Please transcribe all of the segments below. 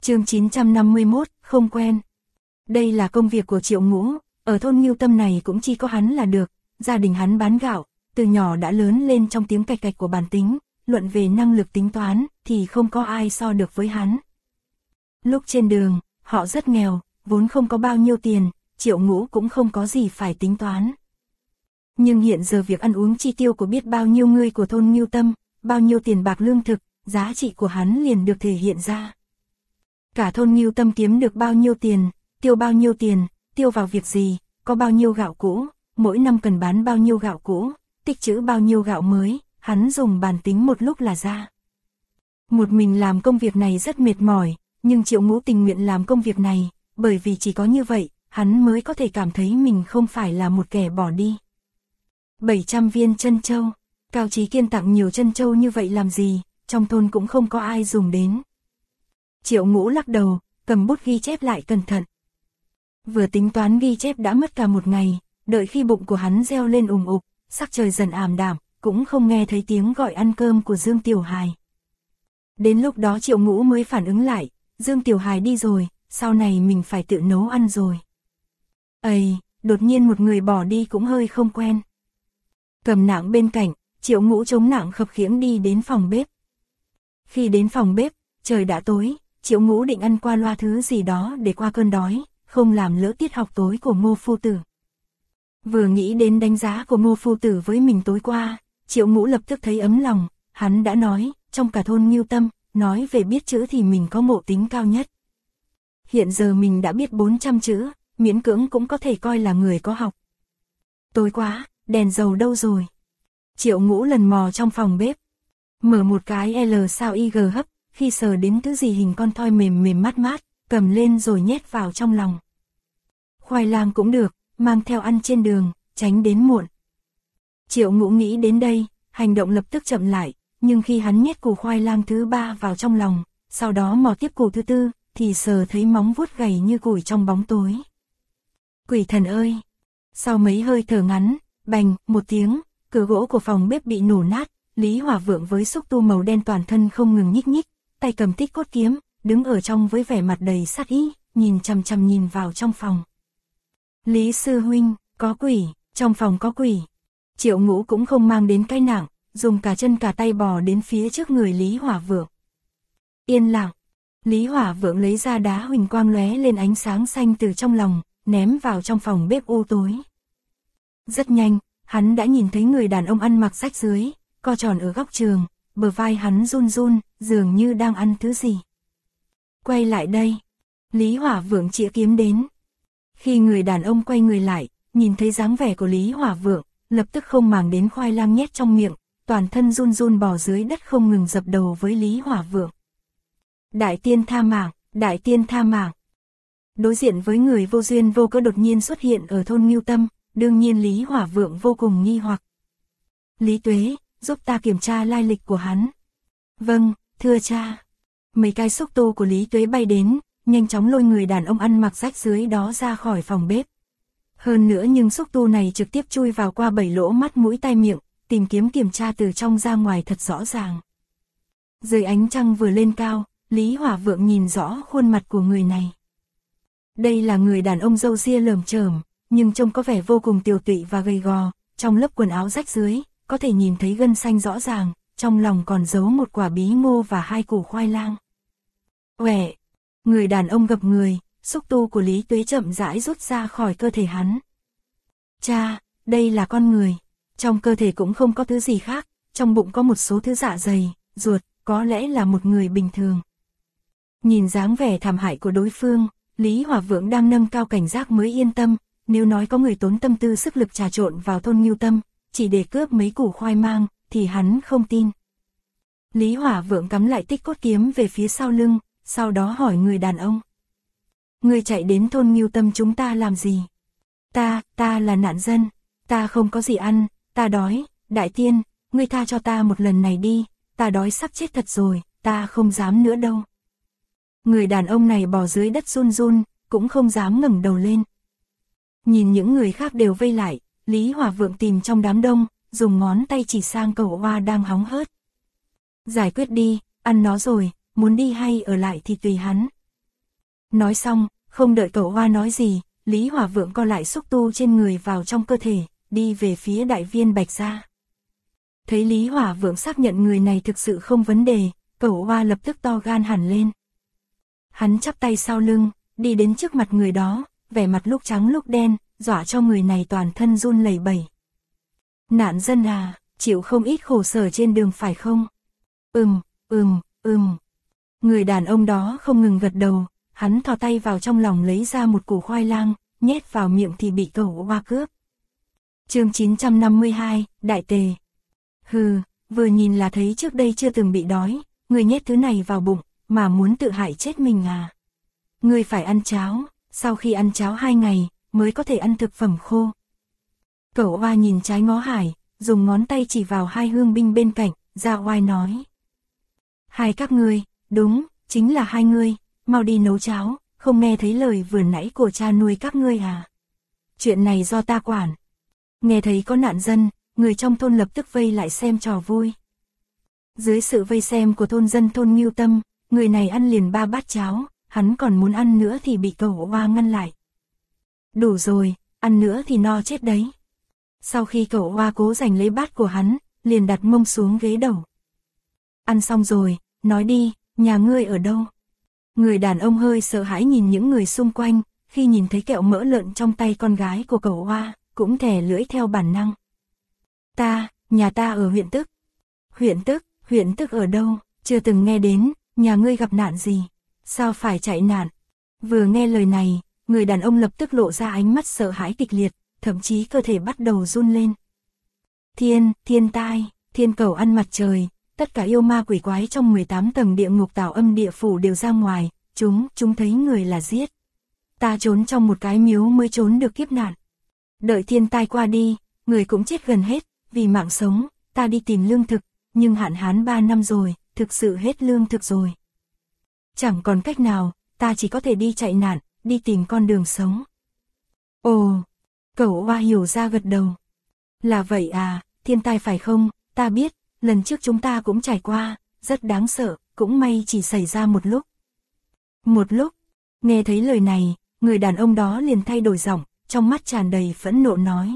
Chương 951, không quen. Đây là công việc của Triệu Ngũ, ở thôn Ngưu Tâm này cũng chỉ có hắn là được, gia đình hắn bán gạo, từ nhỏ đã lớn lên trong tiếng cạch cạch của bản tính, luận về năng lực tính toán thì không có ai so được với hắn. Lúc trên đường, họ rất nghèo, vốn không có bao nhiêu tiền, Triệu Ngũ cũng không có gì phải tính toán. Nhưng hiện giờ việc ăn uống chi tiêu của biết bao nhiêu người của thôn Ngưu Tâm, bao nhiêu tiền bạc lương thực, giá trị của hắn liền được thể hiện ra. Cả thôn Ngưu Tâm kiếm được bao nhiêu tiền, tiêu vào việc gì, có bao nhiêu gạo cũ, mỗi năm cần bán bao nhiêu gạo cũ, tích trữ bao nhiêu gạo mới, hắn dùng bàn tính một lúc là ra. Một mình làm công việc này rất mệt mỏi, nhưng Triệu Ngũ tình nguyện làm công việc này, bởi vì chỉ có như vậy, hắn mới có thể cảm thấy mình không phải là một kẻ bỏ đi. 700 viên trân châu, Cao Chí Kiên tặng nhiều trân châu như vậy làm gì, trong thôn cũng không có ai dùng đến. Triệu Ngũ lắc đầu, cầm bút ghi chép lại cẩn thận. Vừa tính toán ghi chép đã mất cả một ngày, đợi khi bụng của hắn reo lên ùng ục, sắc trời dần ảm đạm, cũng không nghe thấy tiếng gọi ăn cơm của Dương Tiểu Hài. Đến lúc đó Triệu Ngũ mới phản ứng lại, Dương Tiểu Hài đi rồi, sau này mình phải tự nấu ăn rồi. Ây, đột nhiên một người bỏ đi cũng hơi không quen. Cầm nạng bên cạnh, Triệu Ngũ chống nạng khập khiễng đi đến phòng bếp. Khi đến phòng bếp, trời đã tối, Triệu Ngũ định ăn qua loa thứ gì đó để qua cơn đói, không làm lỡ tiết học tối của Ngô Phu Tử. Vừa nghĩ đến đánh giá của Ngô Phu Tử với mình tối qua, Triệu Ngũ lập tức thấy ấm lòng, hắn đã nói, trong cả thôn Ngưu Tâm, nói về biết chữ thì mình có ngộ tính cao nhất. Hiện giờ mình đã biết 400 chữ, miễn cưỡng cũng có thể coi là người có học. Tối quá, đèn dầu đâu rồi? Triệu Ngũ lần mò trong phòng bếp, mở một cái L sao IG hấp, khi sờ đến thứ gì hình con thoi mềm mềm mát mát, cầm lên rồi nhét vào trong lòng. Khoai lang cũng được, mang theo ăn trên đường, tránh đến muộn. Triệu Ngũ nghĩ đến đây, hành động lập tức chậm lại, nhưng khi hắn nhét củ khoai lang thứ 3 vào trong lòng, sau đó mò tiếp củ thứ 4, thì sờ thấy móng vuốt gầy như củi trong bóng tối. Quỷ thần ơi! Sau mấy hơi thở ngắn, bành, một tiếng, cửa gỗ của phòng bếp bị nổ nát, Lý Hỏa Vượng với xúc tu màu đen toàn thân không ngừng nhích nhích, tay cầm tích cốt kiếm, đứng ở trong với vẻ mặt đầy sát ý, nhìn chằm chằm nhìn vào trong phòng. Lý sư huynh, có quỷ, trong phòng có quỷ. Triệu Ngũ cũng không mang đến cái nạng, dùng cả chân cả tay bò đến phía trước người Lý Hỏa Vượng. Yên lặng, Lý Hỏa Vượng lấy ra đá huỳnh quang lóe lên ánh sáng xanh từ trong lòng, ném vào trong phòng bếp u tối. Rất nhanh, hắn đã nhìn thấy người đàn ông ăn mặc rách rưới, co tròn ở góc trường, bờ vai hắn run run, dường như đang ăn thứ gì. Quay lại đây, Lý Hỏa Vượng chĩa kiếm đến. Khi người đàn ông quay người lại, nhìn thấy dáng vẻ của Lý Hỏa Vượng, lập tức không màng đến khoai lang nhét trong miệng, toàn thân run run bò dưới đất không ngừng dập đầu với Lý Hỏa Vượng. Đại tiên tha mạng, đại tiên tha mạng. Đối diện với người vô duyên vô cớ đột nhiên xuất hiện ở thôn Ngưu Tâm, đương nhiên Lý Hỏa Vượng vô cùng nghi hoặc. Lý Tuế, giúp ta kiểm tra lai lịch của hắn. Vâng, thưa cha. Mấy cái xúc tu của Lý Tuế bay đến, nhanh chóng lôi người đàn ông ăn mặc rách dưới đó ra khỏi phòng bếp. Hơn nữa nhưng xúc tu này trực tiếp chui vào qua 7 lỗ mắt mũi tai miệng, tìm kiếm kiểm tra từ trong ra ngoài thật rõ ràng. Dưới ánh trăng vừa lên cao, Lý Hỏa Vượng nhìn rõ khuôn mặt của người này. Đây là người đàn ông râu ria lởm chởm, nhưng trông có vẻ vô cùng tiều tụy và gầy gò, trong lớp quần áo rách dưới, có thể nhìn thấy gân xanh rõ ràng, trong lòng còn giấu một quả bí ngô và 2 củ khoai lang. Uể, người đàn ông gập người, xúc tu của Lý Tuế chậm rãi rút ra khỏi cơ thể hắn. Cha, đây là con người, trong cơ thể cũng không có thứ gì khác, trong bụng có một số thứ dạ dày, ruột, có lẽ là một người bình thường. Nhìn dáng vẻ thảm hại của đối phương, Lý Hỏa Vượng đang nâng cao cảnh giác mới yên tâm, nếu nói có người tốn tâm tư sức lực trà trộn vào thôn Ngưu Tâm, chỉ để cướp mấy củ khoai mang, thì hắn không tin. Lý Hỏa Vượng cắm lại tích cốt kiếm về phía sau lưng, sau đó hỏi người đàn ông. Người chạy đến thôn Ngưu Tâm chúng ta làm gì? Ta là nạn dân, ta không có gì ăn, ta đói, đại tiên, ngươi tha cho ta một lần này đi, ta đói sắp chết thật rồi, ta không dám nữa đâu. Người đàn ông này bò dưới đất run run, cũng không dám ngẩng đầu lên. Nhìn những người khác đều vây lại, Lý Hỏa Vượng tìm trong đám đông, dùng ngón tay chỉ sang cẩu oa đang hóng hớt. Giải quyết đi, ăn nó rồi, muốn đi hay ở lại thì tùy hắn. Nói xong, không đợi Cẩu Hoa nói gì, Lý Hỏa Vượng co lại xúc tu trên người vào trong cơ thể, đi về phía đại viên Bạch gia. Thấy Lý Hỏa Vượng xác nhận người này thực sự không vấn đề, Cẩu Hoa lập tức to gan hẳn lên. Hắn chắp tay sau lưng, đi đến trước mặt người đó, vẻ mặt lúc trắng lúc đen, dọa cho người này toàn thân run lẩy bẩy. Nạn dân à, chịu không ít khổ sở trên đường phải không? Người đàn ông đó không ngừng gật đầu, hắn thò tay vào trong lòng lấy ra một củ khoai lang, nhét vào miệng thì bị Cẩu Hoa cướp. Chương 952, Đại Tề. Hừ, vừa nhìn là thấy trước đây chưa từng bị đói, người nhét thứ này vào bụng, mà muốn tự hại chết mình à? Người phải ăn cháo, sau khi ăn cháo 2 ngày, mới có thể ăn thực phẩm khô. Cẩu Hoa nhìn trái ngó hải, dùng ngón tay chỉ vào hai hương binh bên cạnh, ra oai nói. Hai các ngươi, đúng, chính là hai ngươi, mau đi nấu cháo, không nghe thấy lời vừa nãy của cha nuôi các ngươi à? Chuyện này do ta quản. Nghe thấy có nạn dân, người trong thôn lập tức vây lại xem trò vui. Dưới sự vây xem của thôn dân thôn Ngưu Tâm, người này ăn liền 3 bát cháo, hắn còn muốn ăn nữa thì bị Cẩu Hoa ngăn lại. Đủ rồi, ăn nữa thì no chết đấy. Sau khi Cẩu Hoa cố giành lấy bát của hắn, liền đặt mông xuống ghế đầu. Ăn xong rồi, nói đi, nhà ngươi ở đâu? Người đàn ông hơi sợ hãi nhìn những người xung quanh, khi nhìn thấy kẹo mỡ lợn trong tay con gái của Cẩu Hoa, cũng thè lưỡi theo bản năng. Nhà ta ở huyện Tức. Huyện Tức ở đâu? Chưa từng nghe đến, nhà ngươi gặp nạn gì? Sao phải chạy nạn? Vừa nghe lời này, người đàn ông lập tức lộ ra ánh mắt sợ hãi kịch liệt, thậm chí cơ thể bắt đầu run lên. Thiên tai, thiên cầu ăn mặt trời, tất cả yêu ma quỷ quái trong 18 tầng địa ngục tảo âm địa phủ đều ra ngoài, chúng thấy người là giết. Ta trốn trong một cái miếu mới trốn được kiếp nạn. Đợi thiên tai qua đi, người cũng chết gần hết, vì mạng sống, ta đi tìm lương thực, nhưng hạn hán 3 năm rồi, thực sự hết lương thực rồi. Chẳng còn cách nào, ta chỉ có thể đi chạy nạn, đi tìm con đường sống. Ồ, Cẩu Hoa hiểu ra gật đầu. Là vậy à, thiên tai phải không, ta biết, lần trước chúng ta cũng trải qua, rất đáng sợ, cũng may chỉ xảy ra một lúc. Một lúc, nghe thấy lời này, người đàn ông đó liền thay đổi giọng, trong mắt tràn đầy phẫn nộ nói.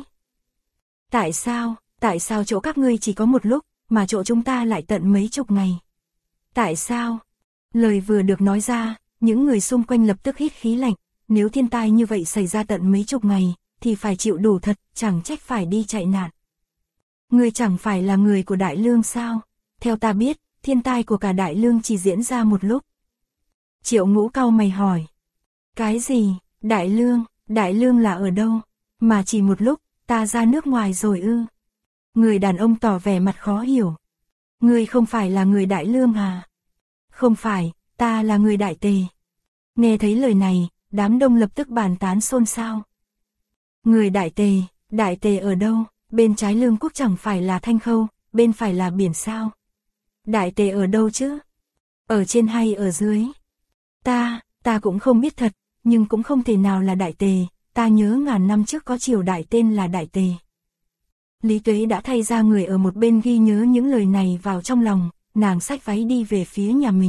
Tại sao chỗ các ngươi chỉ có một lúc, mà chỗ chúng ta lại tận mấy chục ngày? Tại sao? Lời vừa được nói ra, những người xung quanh lập tức hít khí lạnh, nếu thiên tai như vậy xảy ra tận mấy chục ngày, thì phải chịu đủ thật, chẳng trách phải đi chạy nạn. Ngươi chẳng phải là người của Đại Lương sao? Theo ta biết, thiên tai của cả Đại Lương chỉ diễn ra một lúc. Triệu Ngũ cau mày hỏi. Cái gì? Đại Lương là ở đâu? Mà chỉ một lúc, ta ra nước ngoài rồi ư? Người đàn ông tỏ vẻ mặt khó hiểu. Ngươi không phải là người Đại Lương à? Không phải, ta là người Đại Tề. Nghe thấy lời này, đám đông lập tức bàn tán xôn xao. Người Đại Tề ở đâu? Bên trái Lương quốc chẳng phải là Thanh Khâu, bên phải là biển sao? Đại Tề ở đâu chứ? Ở trên hay ở dưới? Ta cũng không biết thật, nhưng cũng không thể nào là Đại Tề, ta nhớ ngàn năm trước có triều đại tên là Đại Tề. Lý Tuế đã thay ra người ở một bên ghi nhớ những lời này vào trong lòng, nàng xách váy đi về phía nhà mình.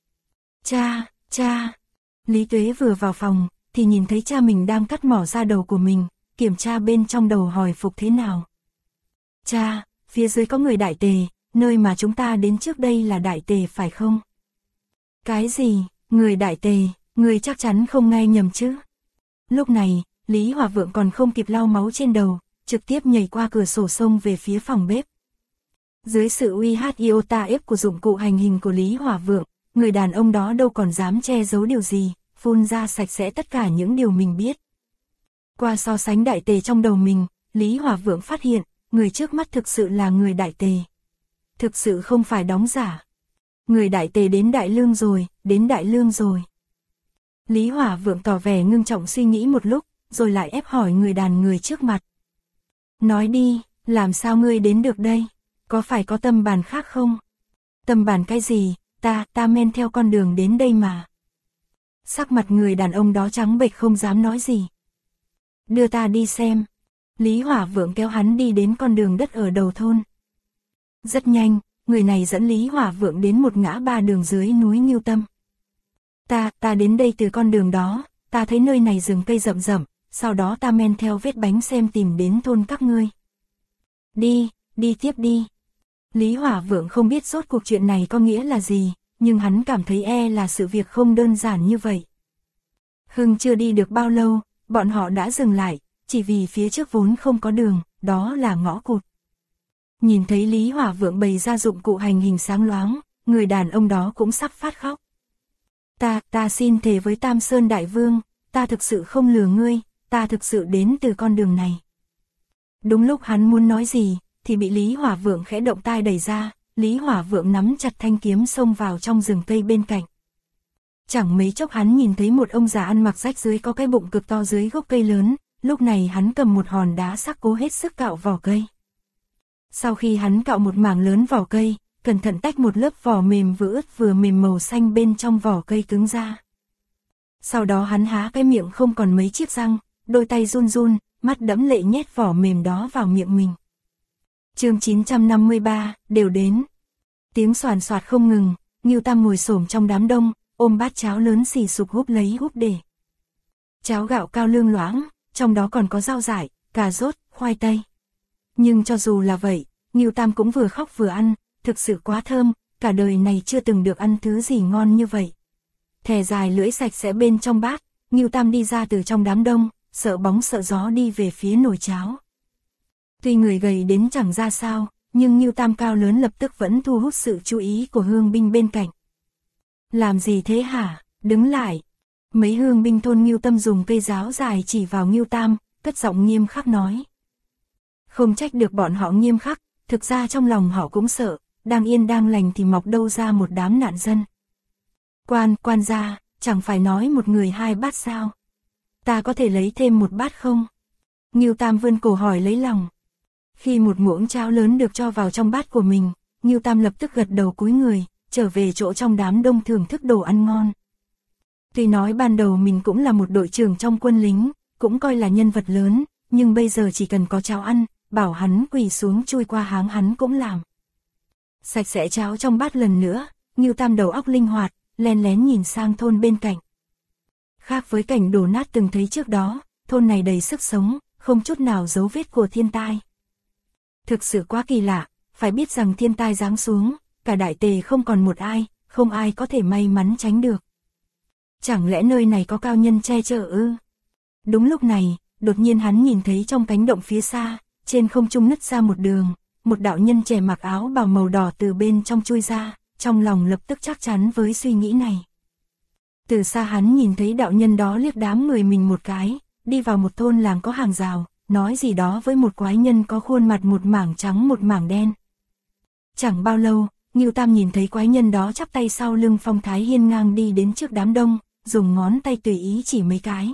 Cha! Lý Tuế vừa vào phòng, thì nhìn thấy cha mình đang cắt mỏ ra đầu của mình, kiểm tra bên trong đầu hỏi phục thế nào. Cha, phía dưới có người Đại Tề, nơi mà chúng ta đến trước đây là Đại Tề phải không? Cái gì, người Đại Tề, người chắc chắn không nghe nhầm chứ? Lúc này, Lý Hỏa Vượng còn không kịp lau máu trên đầu, trực tiếp nhảy qua cửa sổ xông về phía phòng bếp. Dưới sự uy iota ép của dụng cụ hành hình của Lý Hỏa Vượng, người đàn ông đó đâu còn dám che giấu điều gì, phun ra sạch sẽ tất cả những điều mình biết. Qua so sánh Đại Tề trong đầu mình, Lý Hỏa Vượng phát hiện, người trước mắt thực sự là người Đại Tề. Thực sự không phải đóng giả. Người Đại Tề đến Đại Lương rồi. Lý Hỏa Vượng tỏ vẻ ngưng trọng suy nghĩ một lúc, rồi lại ép hỏi người trước mặt. Nói đi, làm sao ngươi đến được đây? Có phải có tâm bàn khác không? Tâm bàn cái gì? Ta men theo con đường đến đây mà. Sắc mặt người đàn ông đó trắng bệch không dám nói gì. Đưa ta đi xem. Lý Hỏa Vượng kéo hắn đi đến con đường đất ở đầu thôn. Rất nhanh, người này dẫn Lý Hỏa Vượng đến một ngã ba đường dưới núi Ngưu Tâm. Ta đến đây từ con đường đó, ta thấy nơi này rừng cây rậm rậm, sau đó ta men theo vết bánh xem tìm đến thôn các ngươi. Đi tiếp đi. Lý Hỏa Vượng không biết rốt cuộc chuyện này có nghĩa là gì, nhưng hắn cảm thấy là sự việc không đơn giản như vậy. Hưng chưa đi được bao lâu, bọn họ đã dừng lại, chỉ vì phía trước vốn không có đường, đó là ngõ cụt. Nhìn thấy Lý Hỏa Vượng bày ra dụng cụ hành hình sáng loáng, người đàn ông đó cũng sắp phát khóc. Ta xin thề với Tam Sơn Đại Vương, ta thực sự không lừa ngươi, ta thực sự đến từ con đường này. Đúng lúc hắn muốn nói gì, thì bị Lý Hỏa Vượng khẽ động tai đẩy ra, Lý Hỏa Vượng nắm chặt thanh kiếm xông vào trong rừng cây bên cạnh. Chẳng mấy chốc hắn nhìn thấy một ông già ăn mặc rách rưới có cái bụng cực to dưới gốc cây lớn, lúc này hắn cầm một hòn đá sắc cố hết sức cạo vỏ cây. Sau khi hắn cạo một mảng lớn vỏ cây, cẩn thận tách một lớp vỏ mềm vừa ướt vừa mềm màu xanh bên trong vỏ cây cứng ra. Sau đó hắn há cái miệng không còn mấy chiếc răng, đôi tay run run, mắt đẫm lệ nhét vỏ mềm đó vào miệng mình. Chương 953, đều đến. Tiếng xoàn xoạt không ngừng, Ngưu Tam ngồi xổm trong đám đông, ôm bát cháo lớn xì sụp húp lấy húp để. Cháo gạo cao lương loãng, trong đó còn có rau dại, cà rốt, khoai tây. Nhưng cho dù là vậy, Ngưu Tam cũng vừa khóc vừa ăn, thực sự quá thơm, cả đời này chưa từng được ăn thứ gì ngon như vậy. Thè dài lưỡi sạch sẽ bên trong bát, Ngưu Tam đi ra từ trong đám đông, sợ bóng sợ gió đi về phía nồi cháo. Tuy người gầy đến chẳng ra sao, nhưng Ngưu Tam cao lớn lập tức vẫn thu hút sự chú ý của hương binh bên cạnh. Làm gì thế hả, đứng lại. Mấy hương binh thôn Ngưu Tâm dùng cây giáo dài chỉ vào Ngưu Tam, cất giọng nghiêm khắc nói. Không trách được bọn họ nghiêm khắc, thực ra trong lòng họ cũng sợ, đang yên đang lành thì mọc đâu ra một đám nạn dân. Quan gia, chẳng phải nói một người 2 bát sao? Ta có thể lấy thêm 1 bát không? Ngưu Tam vươn cổ hỏi lấy lòng. Khi một muỗng cháo lớn được cho vào trong bát của mình, Ngưu Tam lập tức gật đầu cúi người, trở về chỗ trong đám đông thưởng thức đồ ăn ngon. Tuy nói ban đầu mình cũng là một đội trưởng trong quân lính, cũng coi là nhân vật lớn, nhưng bây giờ chỉ cần có cháo ăn, bảo hắn quỳ xuống chui qua háng hắn cũng làm. Sạch sẽ cháo trong bát lần nữa, Ngưu Tam đầu óc linh hoạt, len lén nhìn sang thôn bên cạnh. Khác với cảnh đổ nát từng thấy trước đó, thôn này đầy sức sống, không chút nào dấu vết của thiên tai. Thực sự quá kỳ lạ, phải biết rằng thiên tai giáng xuống, cả Đại Tề không còn một ai, không ai có thể may mắn tránh được. Chẳng lẽ nơi này có cao nhân che chở ư? Đúng lúc này, đột nhiên hắn nhìn thấy trong cánh động phía xa, trên không trung nứt ra một đường, một đạo nhân trẻ mặc áo bào màu đỏ từ bên trong chui ra, trong lòng lập tức chắc chắn với suy nghĩ này. Từ xa hắn nhìn thấy đạo nhân đó liếc đám người mình một cái, đi vào một thôn làng có hàng rào, nói gì đó với một quái nhân có khuôn mặt một mảng trắng một mảng đen. Chẳng bao lâu, Ngưu Tam nhìn thấy quái nhân đó chắp tay sau lưng phong thái hiên ngang đi đến trước đám đông, dùng ngón tay tùy ý chỉ mấy cái.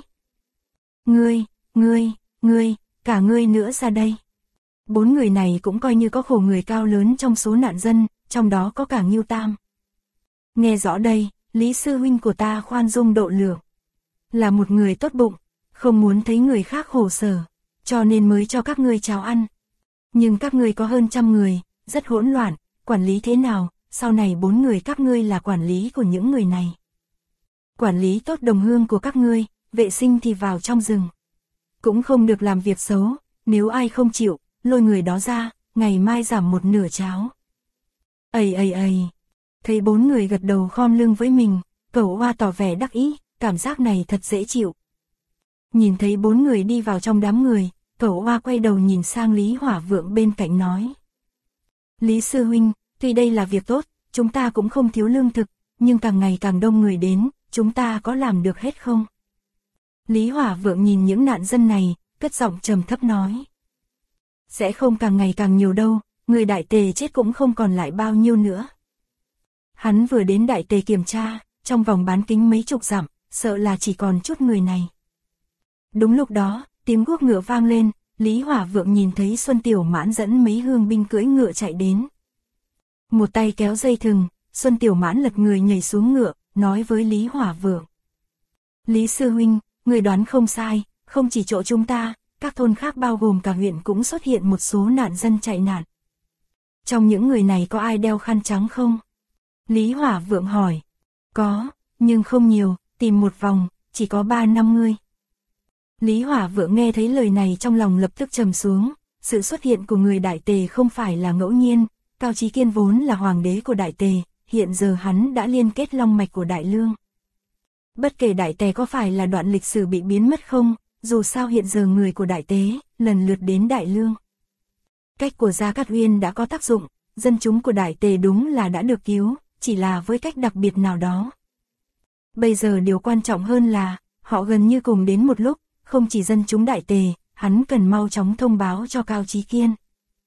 Ngươi, cả ngươi nữa ra đây. 4 người này cũng coi như có khổ người cao lớn trong số nạn dân, trong đó có cả Ngưu Tam. Nghe rõ đây, Lý sư huynh của ta khoan dung độ lượng. Là một người tốt bụng, không muốn thấy người khác khổ sở, cho nên mới cho các ngươi cháo ăn. Nhưng các ngươi có hơn 100 người, rất hỗn loạn, quản lý thế nào, sau này 4 người các ngươi là quản lý của những người này. Quản lý tốt đồng hương của các ngươi, vệ sinh thì vào trong rừng. Cũng không được làm việc xấu, nếu ai không chịu, lôi người đó ra, ngày mai giảm 1/2 cháo. Ây. Thấy 4 người gật đầu khom lưng với mình, Cẩu Oa tỏ vẻ đắc ý, cảm giác này thật dễ chịu. Nhìn thấy 4 người đi vào trong đám người, Cẩu Oa quay đầu nhìn sang Lý Hỏa Vượng bên cạnh nói. Lý sư huynh, tuy đây là việc tốt, chúng ta cũng không thiếu lương thực, nhưng càng ngày càng đông người đến, chúng ta có làm được hết không? Lý Hỏa Vượng nhìn những nạn dân này, cất giọng trầm thấp nói. Sẽ không càng ngày càng nhiều đâu, người Đại Tề chết cũng không còn lại bao nhiêu nữa. Hắn vừa đến Đại Tề kiểm tra, trong vòng bán kính mấy chục dặm, sợ là chỉ còn chút người này. Đúng lúc đó, tiếng guốc ngựa vang lên, Lý Hỏa Vượng nhìn thấy Xuân Tiểu Mãn dẫn mấy hương binh cưỡi ngựa chạy đến. Một tay kéo dây thừng, Xuân Tiểu Mãn lật người nhảy xuống ngựa, nói với Lý Hỏa Vượng. Lý sư huynh, người đoán không sai, không chỉ chỗ chúng ta, các thôn khác bao gồm cả huyện cũng xuất hiện một số nạn dân chạy nạn. Trong những người này có ai đeo khăn trắng không? Lý Hỏa Vượng hỏi. Có, nhưng không nhiều, tìm một vòng, chỉ có 3-5 người. Lý Hỏa Vượng nghe thấy lời này trong lòng lập tức trầm xuống, sự xuất hiện của người Đại Tề không phải là ngẫu nhiên, Cao Chí Kiên vốn là hoàng đế của Đại Tề, hiện giờ hắn đã liên kết long mạch của Đại Lương. Bất kể Đại Tề có phải là đoạn lịch sử bị biến mất không, dù sao hiện giờ người của Đại Tề lần lượt đến Đại Lương. Cách của Gia Cát Uyên đã có tác dụng, dân chúng của Đại Tề đúng là đã được cứu, chỉ là với cách đặc biệt nào đó. Bây giờ điều quan trọng hơn là, họ gần như cùng đến một lúc, không chỉ dân chúng Đại Tề, hắn cần mau chóng thông báo cho Cao Chí Kiên.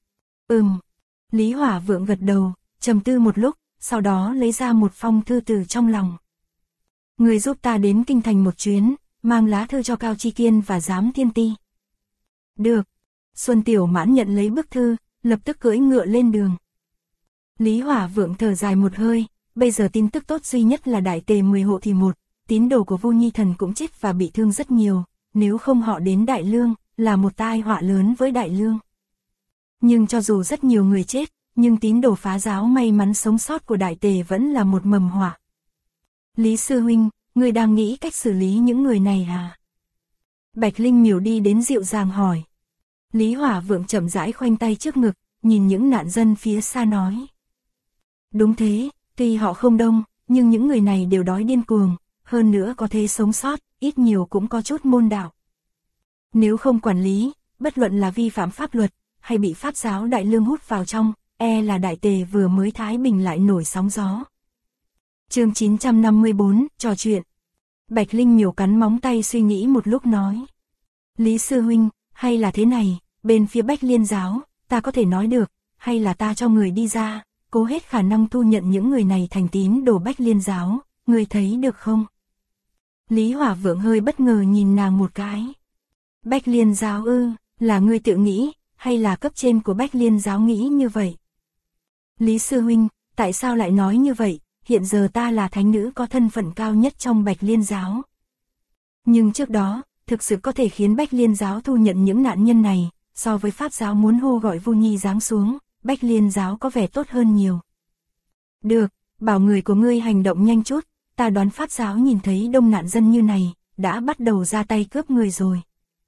Lý Hỏa Vượng gật đầu, trầm tư một lúc, sau đó lấy ra một phong thư từ trong lòng. Người giúp ta đến kinh thành một chuyến, mang lá thư cho Cao Chí Kiên và Giám Thiên Ti. Được. Xuân Tiểu Mãn nhận lấy bức thư, lập tức cưỡi ngựa lên đường. Lý Hỏa Vượng thở dài một hơi, bây giờ tin tức tốt duy nhất là Đại Tề 10 hộ thì một, tín đồ của Vu Nhi Thần cũng chết và bị thương rất nhiều, nếu không họ đến Đại Lương, là một tai họa lớn với Đại Lương. Nhưng cho dù rất nhiều người chết, nhưng tín đồ phá giáo may mắn sống sót của Đại Tề vẫn là một mầm họa. Lý Sư Huynh, người đang nghĩ cách xử lý những người này à? Bạch Linh Miểu đi đến dịu dàng hỏi. Lý Hỏa Vượng chậm rãi khoanh tay trước ngực, nhìn những nạn dân phía xa nói. Đúng thế, tuy họ không đông, nhưng những người này đều đói điên cuồng, hơn nữa có thể sống sót, ít nhiều cũng có chút môn đạo. Nếu không quản lý, bất luận là vi phạm pháp luật, hay bị Pháp giáo Đại Lương hút vào trong, là Đại Tề vừa mới thái bình lại nổi sóng gió. Chương 954, trò chuyện. Bạch Linh Miểu cắn móng tay suy nghĩ một lúc nói. Lý Sư Huynh, hay là thế này, bên phía Bách Liên giáo, ta có thể nói được, hay là ta cho người đi ra, cố hết khả năng thu nhận những người này thành tín đồ Bách Liên giáo, người thấy được không? Lý Hỏa Vượng hơi bất ngờ nhìn nàng một cái. Bách Liên giáo ư, là ngươi tự nghĩ, hay là cấp trên của Bách Liên giáo nghĩ như vậy? Lý Sư Huynh, tại sao lại nói như vậy? Hiện giờ ta là thánh nữ có thân phận cao nhất trong Bạch Liên giáo. Nhưng trước đó, thực sự có thể khiến Bách Liên giáo thu nhận những nạn nhân này, so với Pháp giáo muốn hô gọi Vu Nhi giáng xuống, Bách Liên giáo có vẻ tốt hơn nhiều. Được, bảo người của ngươi hành động nhanh chút, ta đoán Pháp giáo nhìn thấy đông nạn dân như này, đã bắt đầu ra tay cướp người rồi.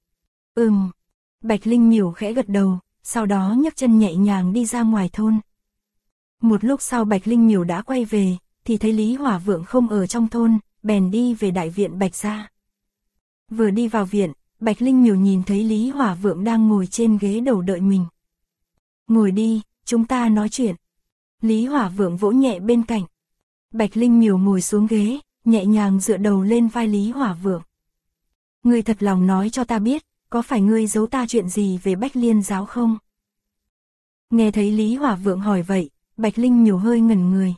Bạch Linh Miểu khẽ gật đầu, sau đó nhấc chân nhẹ nhàng đi ra ngoài thôn. Một lúc sau Bạch Linh Miểu đã quay về, thì thấy Lý Hỏa Vượng không ở trong thôn, bèn đi về đại viện Bạch gia. Vừa đi vào viện, Bạch Linh Miểu nhìn thấy Lý Hỏa Vượng đang ngồi trên ghế đầu đợi mình. Ngồi đi, chúng ta nói chuyện. Lý Hỏa Vượng vỗ nhẹ bên cạnh. Bạch Linh Miểu ngồi xuống ghế, nhẹ nhàng dựa đầu lên vai Lý Hỏa Vượng. Ngươi thật lòng nói cho ta biết, có phải ngươi giấu ta chuyện gì về Bách Liên giáo không? Nghe thấy Lý Hỏa Vượng hỏi vậy, Bạch Linh Miểu hơi ngẩn người.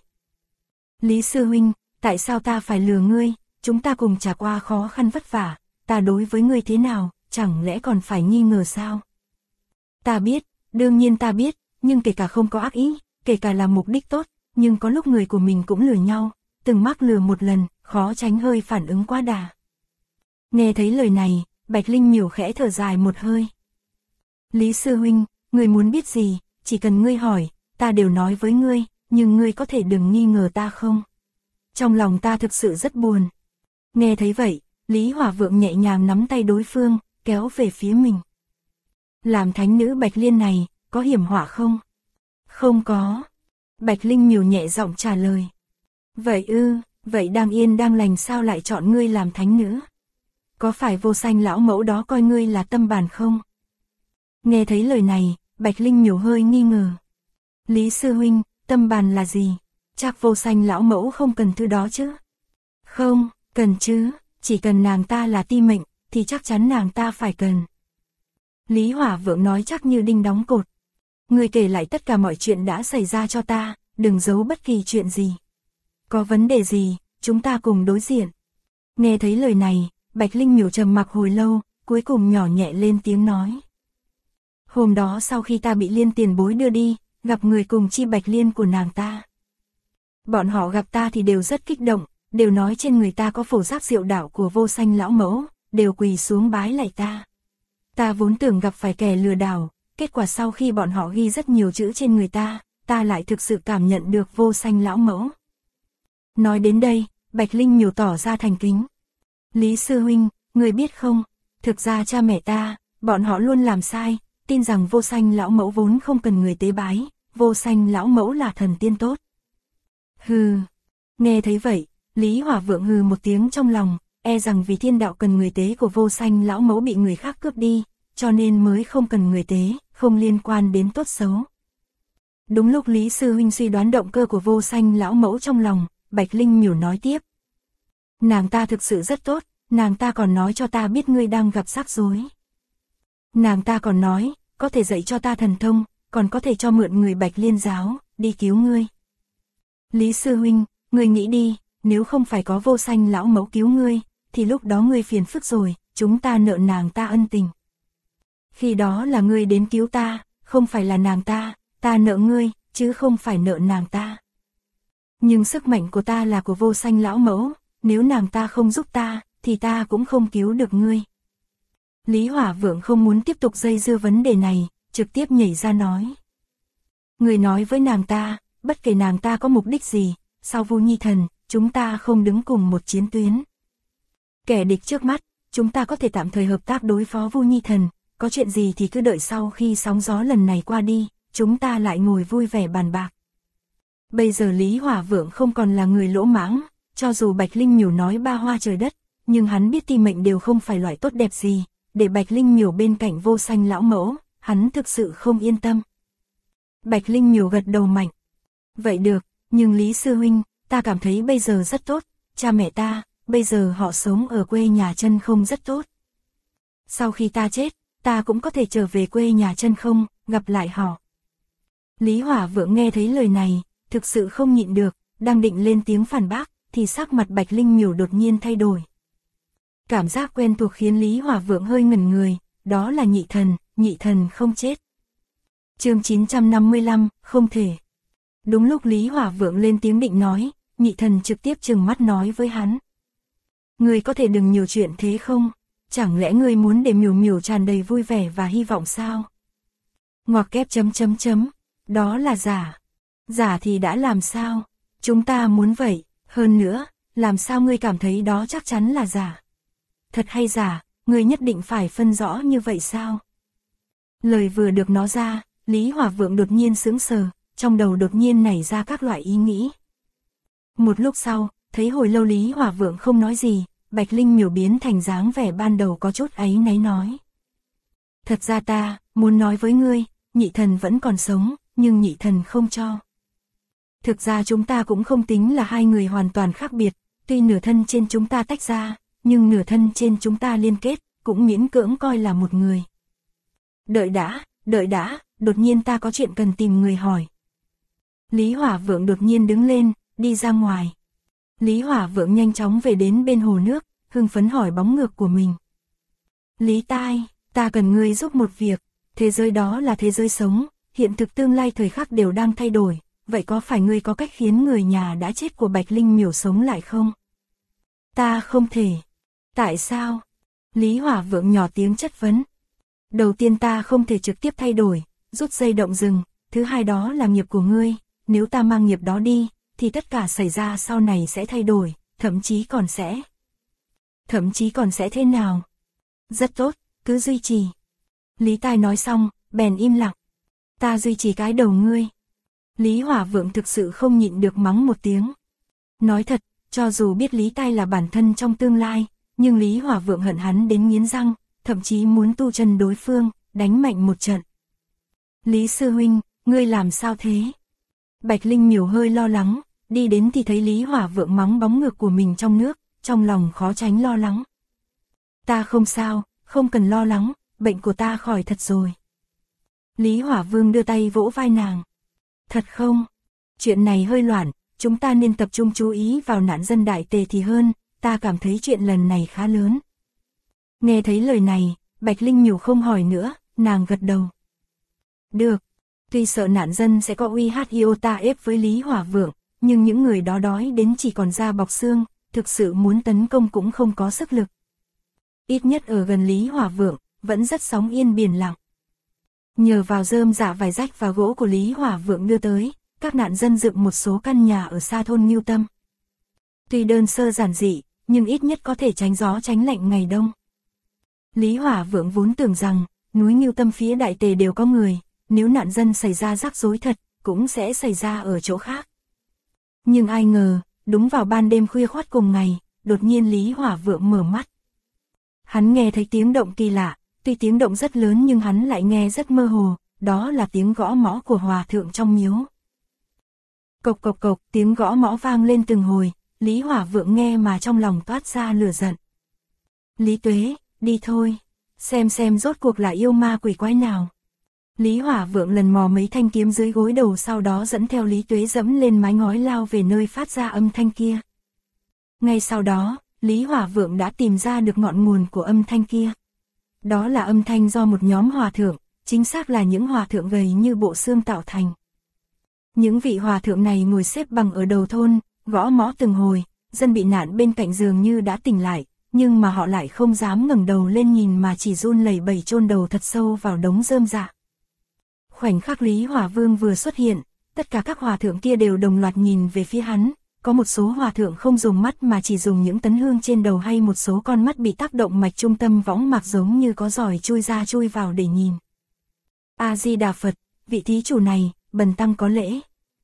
Lý Sư Huynh, tại sao ta phải lừa ngươi, chúng ta cùng trải qua khó khăn vất vả, ta đối với ngươi thế nào, chẳng lẽ còn phải nghi ngờ sao? Ta biết, đương nhiên ta biết, nhưng kể cả không có ác ý, kể cả là mục đích tốt, nhưng có lúc người của mình cũng lừa nhau, từng mắc lừa một lần, khó tránh hơi phản ứng quá đà. Nghe thấy lời này, Bạch Linh Miểu khẽ thở dài một hơi. Lý Sư Huynh, ngươi muốn biết gì, chỉ cần ngươi hỏi, ta đều nói với ngươi, nhưng ngươi có thể đừng nghi ngờ ta không? Trong lòng ta thực sự rất buồn. Nghe thấy vậy, Lý Hỏa Vượng nhẹ nhàng nắm tay đối phương, kéo về phía mình. Làm thánh nữ Bạch Liên này, có hiểm họa không? Không có. Bạch Linh Miểu nhẹ giọng trả lời. Vậy vậy đang yên đang lành sao lại chọn ngươi làm thánh nữ? Có phải Vô Sanh lão mẫu đó coi ngươi là tâm bàn không? Nghe thấy lời này, Bạch Linh Miểu hơi nghi ngờ. Lý Sư Huynh, tâm bàn là gì? Chắc Vô Sanh lão mẫu không cần thứ đó chứ? Không, cần chứ, chỉ cần nàng ta là ti mệnh, thì chắc chắn nàng ta phải cần. Lý Hỏa Vượng nói chắc như đinh đóng cột. Ngươi kể lại tất cả mọi chuyện đã xảy ra cho ta, đừng giấu bất kỳ chuyện gì. Có vấn đề gì, chúng ta cùng đối diện. Nghe thấy lời này, Bạch Linh Miểu trầm mặc hồi lâu, cuối cùng nhỏ nhẹ lên tiếng nói. Hôm đó sau khi ta bị Liên tiền bối đưa đi, gặp người cùng chi Bạch Liên của nàng ta. Bọn họ gặp ta thì đều rất kích động, đều nói trên người ta có phổ giác diệu đạo của Vô Sanh lão mẫu, đều quỳ xuống bái lạy ta. Ta vốn tưởng gặp phải kẻ lừa đảo, kết quả sau khi bọn họ ghi rất nhiều chữ trên người ta lại thực sự cảm nhận được Vô Sanh lão mẫu. Nói đến đây, Bạch Linh Miểu tỏ ra thành kính. Lý sư huynh, người biết không, thực ra cha mẹ ta, bọn họ luôn làm sai, tin rằng Vô Sanh lão mẫu vốn không cần người tế bái, Vô Sanh lão mẫu là thần tiên tốt. Hừ, nghe thấy vậy, Lý Hỏa Vượng hừ một tiếng trong lòng, e rằng vì thiên đạo cần người tế của Vô Sanh lão mẫu bị người khác cướp đi, cho nên mới không cần người tế, không liên quan đến tốt xấu. Đúng lúc Lý sư huynh suy đoán động cơ của Vô Sanh lão mẫu trong lòng, Bạch Linh Miểu nói tiếp. Nàng ta thực sự rất tốt, nàng ta còn nói cho ta biết ngươi đang gặp rắc rối. Nàng ta còn nói, có thể dạy cho ta thần thông, còn có thể cho mượn người Bạch Liên giáo, đi cứu ngươi. Lý sư huynh, ngươi nghĩ đi, nếu không phải có Vô Sanh lão mẫu cứu ngươi, thì lúc đó ngươi phiền phức rồi, chúng ta nợ nàng ta ân tình. Khi đó là ngươi đến cứu ta, không phải là nàng ta nợ ngươi, chứ không phải nợ nàng ta. Nhưng sức mạnh của ta là của Vô Sanh lão mẫu, nếu nàng ta không giúp ta, thì ta cũng không cứu được ngươi. Lý Hỏa Vượng không muốn tiếp tục dây dưa vấn đề này, trực tiếp nhảy ra nói. Người nói với nàng ta, bất kể nàng ta có mục đích gì, sau Vu Nhi Thần, chúng ta không đứng cùng một chiến tuyến. Kẻ địch trước mắt, chúng ta có thể tạm thời hợp tác đối phó Vu Nhi Thần, có chuyện gì thì cứ đợi sau khi sóng gió lần này qua đi, chúng ta lại ngồi vui vẻ bàn bạc. Bây giờ Lý Hỏa Vượng không còn là người lỗ mãng, cho dù Bạch Linh Miểu nói ba hoa trời đất, nhưng hắn biết ti mệnh đều không phải loại tốt đẹp gì, để Bạch Linh Miểu bên cạnh Vô Sanh lão mẫu, hắn thực sự không yên tâm. Bạch Linh Miểu gật đầu mạnh. Vậy được, nhưng Lý sư huynh, ta cảm thấy bây giờ rất tốt, cha mẹ ta, bây giờ họ sống ở quê nhà Chân Không rất tốt. Sau khi ta chết, ta cũng có thể trở về quê nhà Chân Không, gặp lại họ. Lý Hỏa Vượng nghe thấy lời này, thực sự không nhịn được, đang định lên tiếng phản bác, thì sắc mặt Bạch Linh Miểu đột nhiên thay đổi. Cảm giác quen thuộc khiến Lý Hỏa Vượng hơi ngẩn người, đó là nhị thần không chết. Chương 955, không thể. Đúng lúc Lý Hỏa Vượng lên tiếng định nói, nhị thần trực tiếp trừng mắt nói với hắn. Ngươi có thể đừng nhiều chuyện thế không? Chẳng lẽ ngươi muốn để Miểu Miểu tràn đầy vui vẻ và hy vọng sao? Ngoặc kép ... Đó là giả. Giả thì đã làm sao? Chúng ta muốn vậy, hơn nữa, làm sao ngươi cảm thấy đó chắc chắn là giả? Thật hay giả, ngươi nhất định phải phân rõ như vậy sao? Lời vừa được nói ra, Lý Hỏa Vượng đột nhiên sững sờ, trong đầu đột nhiên nảy ra các loại ý nghĩ. Một lúc sau, thấy hồi lâu Lý Hỏa Vượng không nói gì, Bạch Linh Miểu biến thành dáng vẻ ban đầu có chút áy náy nói. Thật ra ta, muốn nói với ngươi, nhị thần vẫn còn sống, nhưng nhị thần không cho. Thực ra chúng ta cũng không tính là hai người hoàn toàn khác biệt, tuy nửa thân trên chúng ta tách ra, nhưng nửa thân trên chúng ta liên kết, cũng miễn cưỡng coi là một người. Đợi đã, đột nhiên ta có chuyện cần tìm người hỏi. Lý Hỏa Vượng đột nhiên đứng lên, đi ra ngoài. Lý Hỏa Vượng nhanh chóng về đến bên hồ nước, hưng phấn hỏi bóng ngược của mình. Lý Tai, ta cần ngươi giúp một việc, thế giới đó là thế giới sống, hiện thực tương lai thời khắc đều đang thay đổi, vậy có phải ngươi có cách khiến người nhà đã chết của Bạch Linh Miểu sống lại không? Ta không thể. Tại sao? Lý Hỏa Vượng nhỏ tiếng chất vấn. Đầu tiên ta không thể trực tiếp thay đổi, rút dây động rừng, thứ hai đó là nghiệp của ngươi, nếu ta mang nghiệp đó đi, thì tất cả xảy ra sau này sẽ thay đổi, thậm chí còn sẽ thế nào? Rất tốt, cứ duy trì. Lý Tai nói xong, bèn im lặng. Ta duy trì cái đầu ngươi. Lý Hỏa Vượng thực sự không nhịn được mắng một tiếng. Nói thật, cho dù biết Lý Tai là bản thân trong tương lai, nhưng Lý Hỏa Vượng hận hắn đến nghiến răng, thậm chí muốn tu chân đối phương, đánh mạnh một trận. Lý sư huynh, ngươi làm sao thế? Bạch Linh Miểu hơi lo lắng, đi đến thì thấy Lý Hỏa Vượng mắng bóng ngược của mình trong nước, trong lòng khó tránh lo lắng. Ta không sao, không cần lo lắng, bệnh của ta khỏi thật rồi. Lý Hỏa Vương đưa tay vỗ vai nàng. Thật không? Chuyện này hơi loạn, chúng ta nên tập trung chú ý vào nạn dân đại tề thì hơn, ta cảm thấy chuyện lần này khá lớn. Nghe thấy lời này, Bạch Linh Miểu không hỏi nữa, nàng gật đầu. Được, tuy sợ nạn dân sẽ có uy hát iota ép với Lý Hỏa Vượng, nhưng những người đó đói đến chỉ còn da bọc xương, thực sự muốn tấn công cũng không có sức lực. Ít nhất ở gần Lý Hỏa Vượng, vẫn rất sóng yên biển lặng. Nhờ vào rơm dạ vải rách và gỗ của Lý Hỏa Vượng đưa tới, các nạn dân dựng một số căn nhà ở xa thôn Ngưu Tâm. Tuy đơn sơ giản dị, nhưng ít nhất có thể tránh gió tránh lạnh ngày đông. Lý Hỏa Vượng vốn tưởng rằng, núi Ngưu Tâm phía Đại Tề đều có người, nếu nạn dân xảy ra rắc rối thật, cũng sẽ xảy ra ở chỗ khác. Nhưng ai ngờ, đúng vào ban đêm khuya khoắt cùng ngày, đột nhiên Lý Hỏa Vượng mở mắt. Hắn nghe thấy tiếng động kỳ lạ, tuy tiếng động rất lớn nhưng hắn lại nghe rất mơ hồ, đó là tiếng gõ mõ của hòa thượng trong miếu. Cộc cộc cộc, tiếng gõ mõ vang lên từng hồi, Lý Hỏa Vượng nghe mà trong lòng toát ra lửa giận. Lý Tuế, đi thôi, xem rốt cuộc là yêu ma quỷ quái nào. Lý Hỏa Vượng lần mò mấy thanh kiếm dưới gối đầu, sau đó dẫn theo Lý Tuế dẫm lên mái ngói lao về nơi phát ra âm thanh kia. Ngay sau đó, Lý Hỏa Vượng đã tìm ra được ngọn nguồn của âm thanh kia. Đó là âm thanh do một nhóm hòa thượng, chính xác là những hòa thượng gầy như bộ xương tạo thành. Những vị hòa thượng này ngồi xếp bằng ở đầu thôn, gõ mõ từng hồi, dân bị nạn bên cạnh dường như đã tỉnh lại, nhưng mà họ lại không dám ngẩng đầu lên nhìn mà chỉ run lẩy bẩy chôn đầu thật sâu vào đống rơm rạ. Khoảnh khắc Lý Hỏa Vương vừa xuất hiện, tất cả các hòa thượng kia đều đồng loạt nhìn về phía hắn, có một số hòa thượng không dùng mắt mà chỉ dùng những tấn hương trên đầu, hay một số con mắt bị tác động mạch trung tâm võng mạc giống như có giỏi chui ra chui vào để nhìn. A-di-đà Phật, vị thí chủ này, bần tăng có lễ.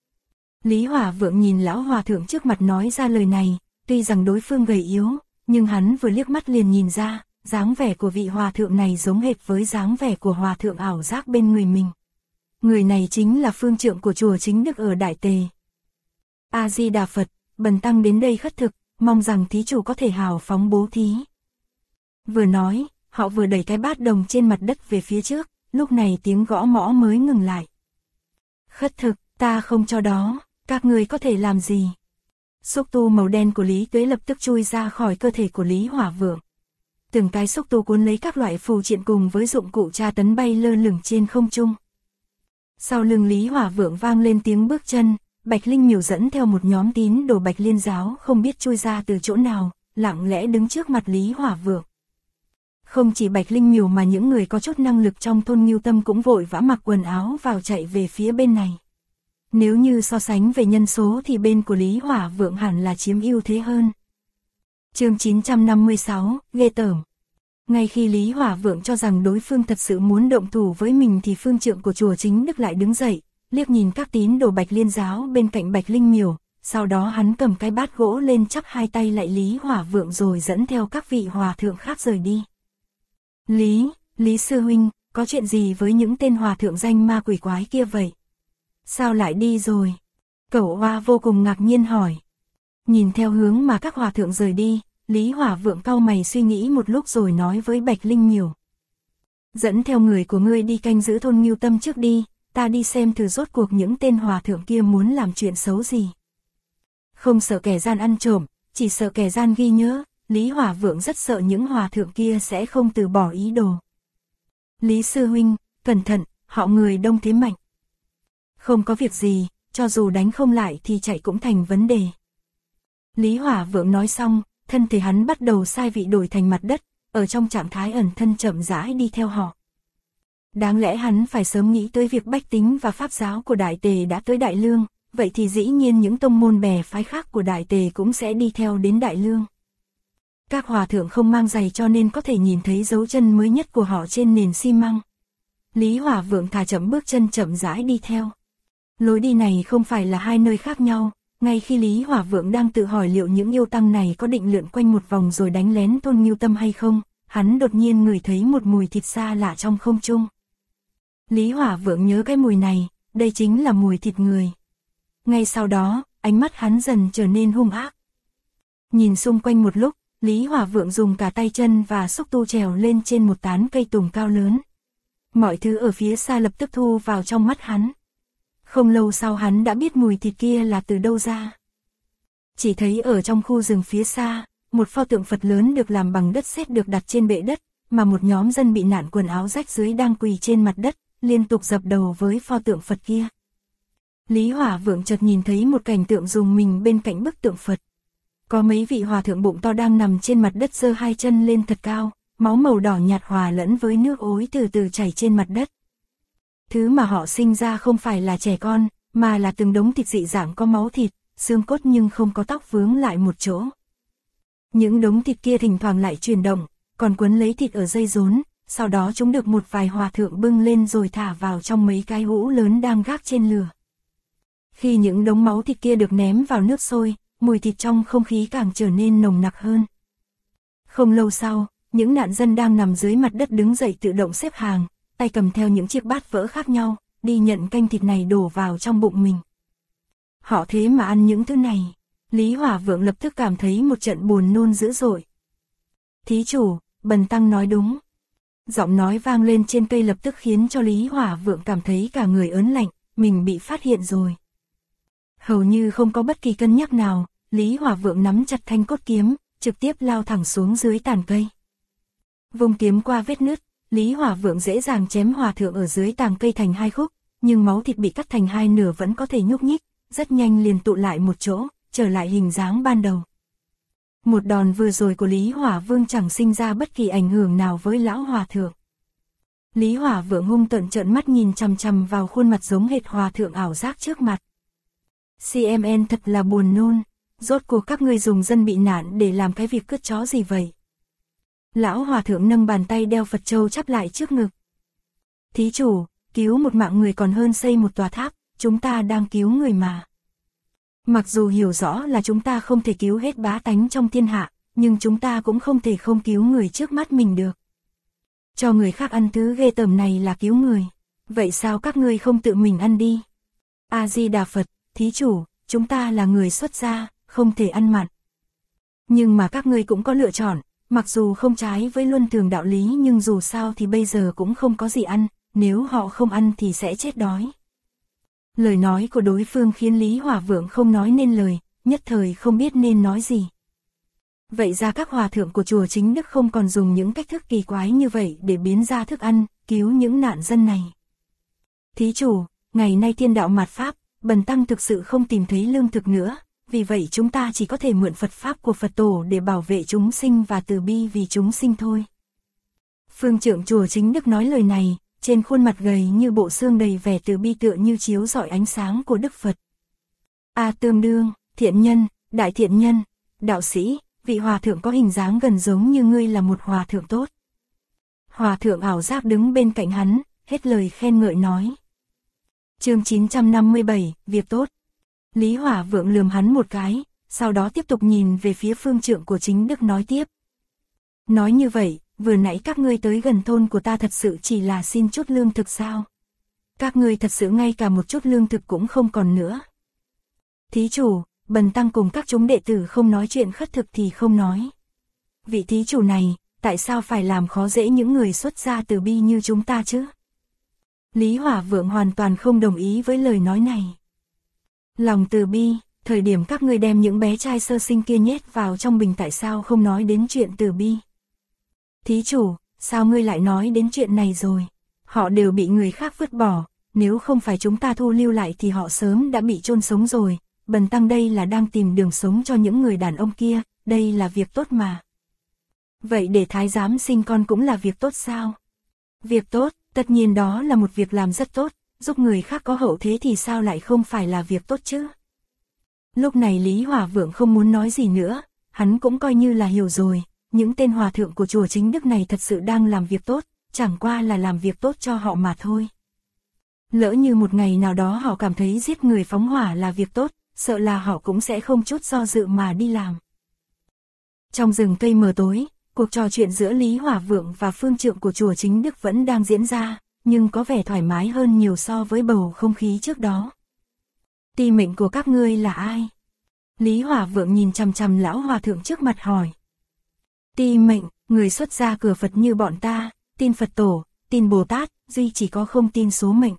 Lý Hỏa Vượng nhìn lão hòa thượng trước mặt nói ra lời này, tuy rằng đối phương gầy yếu, nhưng hắn vừa liếc mắt liền nhìn ra, dáng vẻ của vị hòa thượng này giống hệt với dáng vẻ của hòa thượng ảo giác bên người mình. Người này chính là phương trượng của chùa Chính Đức ở Đại Tề. A-di-đà Phật, bần tăng đến đây khất thực, mong rằng thí chủ có thể hào phóng bố thí. Vừa nói, họ vừa đẩy cái bát đồng trên mặt đất về phía trước, lúc này tiếng gõ mõ mới ngừng lại. Khất thực, ta không cho đó, các người có thể làm gì? Xúc tu màu đen của Lý Tuế lập tức chui ra khỏi cơ thể của Lý Hỏa Vượng. Từng cái xúc tu cuốn lấy các loại phù triện cùng với dụng cụ tra tấn bay lơ lửng trên không trung. Sau lưng Lý Hỏa Vượng vang lên tiếng bước chân, Bạch Linh Miểu dẫn theo một nhóm tín đồ Bạch Liên giáo không biết chui ra từ chỗ nào, lặng lẽ đứng trước mặt Lý Hỏa Vượng. Không chỉ Bạch Linh Miểu mà những người có chút năng lực trong thôn Ngưu Tâm cũng vội vã mặc quần áo vào chạy về phía bên này. Nếu như so sánh về nhân số thì bên của Lý Hỏa Vượng hẳn là chiếm ưu thế hơn. Chương 956, ghê tởm. Ngay khi Lý Hỏa Vượng cho rằng đối phương thật sự muốn động thủ với mình thì phương trượng của chùa Chính Đức lại đứng dậy, liếc nhìn các tín đồ Bạch Liên giáo bên cạnh Bạch Linh Miểu, sau đó hắn cầm cái bát gỗ lên chắp hai tay lại Lý Hỏa Vượng rồi dẫn theo các vị hòa thượng khác rời đi. Lý sư huynh, có chuyện gì với những tên hòa thượng danh ma quỷ quái kia vậy? Sao lại đi rồi? Cẩu Hoa vô cùng ngạc nhiên hỏi. Nhìn theo hướng mà các hòa thượng rời đi, Lý Hỏa Vượng cau mày suy nghĩ một lúc rồi nói với Bạch Linh Miểu. Dẫn theo người của ngươi đi canh giữ thôn Ngưu Tâm trước đi, ta đi xem thử rốt cuộc những tên hòa thượng kia muốn làm chuyện xấu gì. Không sợ kẻ gian ăn trộm, chỉ sợ kẻ gian ghi nhớ, Lý Hỏa Vượng rất sợ những hòa thượng kia sẽ không từ bỏ ý đồ. Lý sư huynh, cẩn thận, họ người đông thế mạnh. Không có việc gì, cho dù đánh không lại thì chạy cũng thành vấn đề. Lý Hỏa Vượng nói xong, thân thể hắn bắt đầu sai vị đổi thành mặt đất, ở trong trạng thái ẩn thân chậm rãi đi theo họ. Đáng lẽ hắn phải sớm nghĩ tới việc bách tính và pháp giáo của Đại Tề đã tới Đại Lương, vậy thì dĩ nhiên những tông môn bè phái khác của Đại Tề cũng sẽ đi theo đến Đại Lương. Các hòa thượng không mang giày cho nên có thể nhìn thấy dấu chân mới nhất của họ trên nền xi măng. Lý Hỏa Vượng thả chậm bước chân chậm rãi đi theo. Lối đi này không phải là hai nơi khác nhau, ngay khi Lý Hỏa Vượng đang tự hỏi liệu những yêu tăng này có định lượn quanh một vòng rồi đánh lén thôn Ngưu Tâm hay không, hắn đột nhiên ngửi thấy một mùi thịt xa lạ trong không trung. Lý Hỏa Vượng nhớ cái mùi này, đây chính là mùi thịt người. Ngay sau đó, ánh mắt hắn dần trở nên hung ác. Nhìn xung quanh một lúc, Lý Hỏa Vượng dùng cả tay chân và xúc tu trèo lên trên một tán cây tùng cao lớn. Mọi thứ ở phía xa lập tức thu vào trong mắt hắn. Không lâu sau hắn đã biết mùi thịt kia là từ đâu ra. Chỉ thấy ở trong khu rừng phía xa, một pho tượng Phật lớn được làm bằng đất sét được đặt trên bệ đất, mà một nhóm dân bị nạn quần áo rách rưới đang quỳ trên mặt đất, liên tục dập đầu với pho tượng Phật kia. Lý Hỏa Vượng chợt nhìn thấy một cảnh tượng rùng mình bên cạnh bức tượng Phật. Có mấy vị hòa thượng bụng to đang nằm trên mặt đất giơ hai chân lên thật cao, máu màu đỏ nhạt hòa lẫn với nước ối từ từ chảy trên mặt đất. Thứ mà họ sinh ra không phải là trẻ con, mà là từng đống thịt dị dạng có máu thịt, xương cốt nhưng không có tóc vướng lại một chỗ. Những đống thịt kia thỉnh thoảng lại chuyển động, còn quấn lấy thịt ở dây rốn, sau đó chúng được một vài hòa thượng bưng lên rồi thả vào trong mấy cái hũ lớn đang gác trên lửa. Khi những đống máu thịt kia được ném vào nước sôi, mùi thịt trong không khí càng trở nên nồng nặc hơn. Không lâu sau, những nạn dân đang nằm dưới mặt đất đứng dậy tự động xếp hàng, tay cầm theo những chiếc bát vỡ khác nhau, đi nhận canh thịt này đổ vào trong bụng mình. Họ thế mà ăn những thứ này. Lý Hỏa Vượng lập tức cảm thấy một trận buồn nôn dữ dội. Thí chủ, Bần Tăng nói đúng. Giọng nói vang lên trên cây lập tức khiến cho Lý Hỏa Vượng cảm thấy cả người ớn lạnh, mình bị phát hiện rồi. Hầu như không có bất kỳ cân nhắc nào, Lý Hỏa Vượng nắm chặt thanh cốt kiếm, trực tiếp lao thẳng xuống dưới tàn cây. Vung kiếm qua vết nứt, Lý Hỏa Vượng dễ dàng chém hòa thượng ở dưới tàng cây thành hai khúc, nhưng máu thịt bị cắt thành hai nửa vẫn có thể nhúc nhích, rất nhanh liền tụ lại một chỗ, trở lại hình dáng ban đầu. Một đòn vừa rồi của Lý Hỏa Vương chẳng sinh ra bất kỳ ảnh hưởng nào với lão hòa thượng. Lý Hỏa Vượng hung tợn trợn mắt nhìn chằm chằm vào khuôn mặt giống hệt hòa thượng ảo giác trước mặt. CMN thật là buồn nôn, rốt cuộc các ngươi dùng dân bị nạn để làm cái việc cướp chó gì vậy? Lão hòa thượng nâng bàn tay đeo Phật châu chắp lại trước ngực. Thí chủ, cứu một mạng người còn hơn xây một tòa tháp, chúng ta đang cứu người mà. Mặc dù hiểu rõ là chúng ta không thể cứu hết bá tánh trong thiên hạ, nhưng chúng ta cũng không thể không cứu người trước mắt mình được. Cho người khác ăn thứ ghê tởm này là cứu người. Vậy sao các ngươi không tự mình ăn đi? A-di-đà Phật, thí chủ, chúng ta là người xuất gia, không thể ăn mặn. Nhưng mà các ngươi cũng có lựa chọn, mặc dù không trái với luân thường đạo lý nhưng dù sao thì bây giờ cũng không có gì ăn, nếu họ không ăn thì sẽ chết đói. Lời nói của đối phương khiến Lý Hỏa Vượng không nói nên lời, nhất thời không biết nên nói gì. Vậy ra các hòa thượng của chùa Chính Đức không còn dùng những cách thức kỳ quái như vậy để biến ra thức ăn, cứu những nạn dân này. Thí chủ, ngày nay thiên đạo mạt Pháp, Bần Tăng thực sự không tìm thấy lương thực nữa, vì vậy chúng ta chỉ có thể mượn Phật Pháp của Phật Tổ để bảo vệ chúng sinh và từ bi vì chúng sinh thôi. Phương trưởng chùa Chính Đức nói lời này, trên khuôn mặt gầy như bộ xương đầy vẻ từ bi tựa như chiếu rọi ánh sáng của Đức Phật. A Tương Đương, thiện nhân, đại thiện nhân, đạo sĩ, vị hòa thượng có hình dáng gần giống như ngươi là một hòa thượng tốt. Hòa thượng ảo giác đứng bên cạnh hắn, hết lời khen ngợi nói. Chương 957, việc tốt. Lý Hỏa Vượng lườm hắn một cái, sau đó tiếp tục nhìn về phía phương trượng của Chính Đức nói tiếp. Nói như vậy, vừa nãy các ngươi tới gần thôn của ta thật sự chỉ là xin chút lương thực sao? Các ngươi thật sự ngay cả một chút lương thực cũng không còn nữa. Thí chủ, Bần Tăng cùng các chúng đệ tử không nói chuyện khất thực thì không nói. Vị thí chủ này, tại sao phải làm khó dễ những người xuất gia từ bi như chúng ta chứ? Lý Hỏa Vượng hoàn toàn không đồng ý với lời nói này. Lòng từ bi, thời điểm các ngươi đem những bé trai sơ sinh kia nhét vào trong bình tại sao không nói đến chuyện từ bi? Thí chủ, sao ngươi lại nói đến chuyện này rồi? Họ đều bị người khác vứt bỏ, nếu không phải chúng ta thu lưu lại thì họ sớm đã bị chôn sống rồi. Bần Tăng đây là đang tìm đường sống cho những người đàn ông kia, đây là việc tốt mà. Vậy để thái giám sinh con cũng là việc tốt sao? Việc tốt, tất nhiên đó là một việc làm rất tốt, giúp người khác có hậu thế thì sao lại không phải là việc tốt chứ? Lúc này Lý Hỏa Vượng không muốn nói gì nữa, hắn cũng coi như là hiểu rồi, những tên hòa thượng của chùa Chính Đức này thật sự đang làm việc tốt, chẳng qua là làm việc tốt cho họ mà thôi. Lỡ như một ngày nào đó họ cảm thấy giết người phóng hỏa là việc tốt, sợ là họ cũng sẽ không chút do dự mà đi làm. Trong rừng cây mờ tối, cuộc trò chuyện giữa Lý Hỏa Vượng và phương trượng của chùa Chính Đức vẫn đang diễn ra, nhưng có vẻ thoải mái hơn nhiều so với bầu không khí trước đó. Ti mệnh của các ngươi là ai? Lý Hỏa Vượng nhìn chằm chằm lão hòa thượng trước mặt hỏi. Ti mệnh, người xuất gia cửa Phật như bọn ta, tin Phật Tổ, tin Bồ Tát, duy chỉ có không tin số mệnh.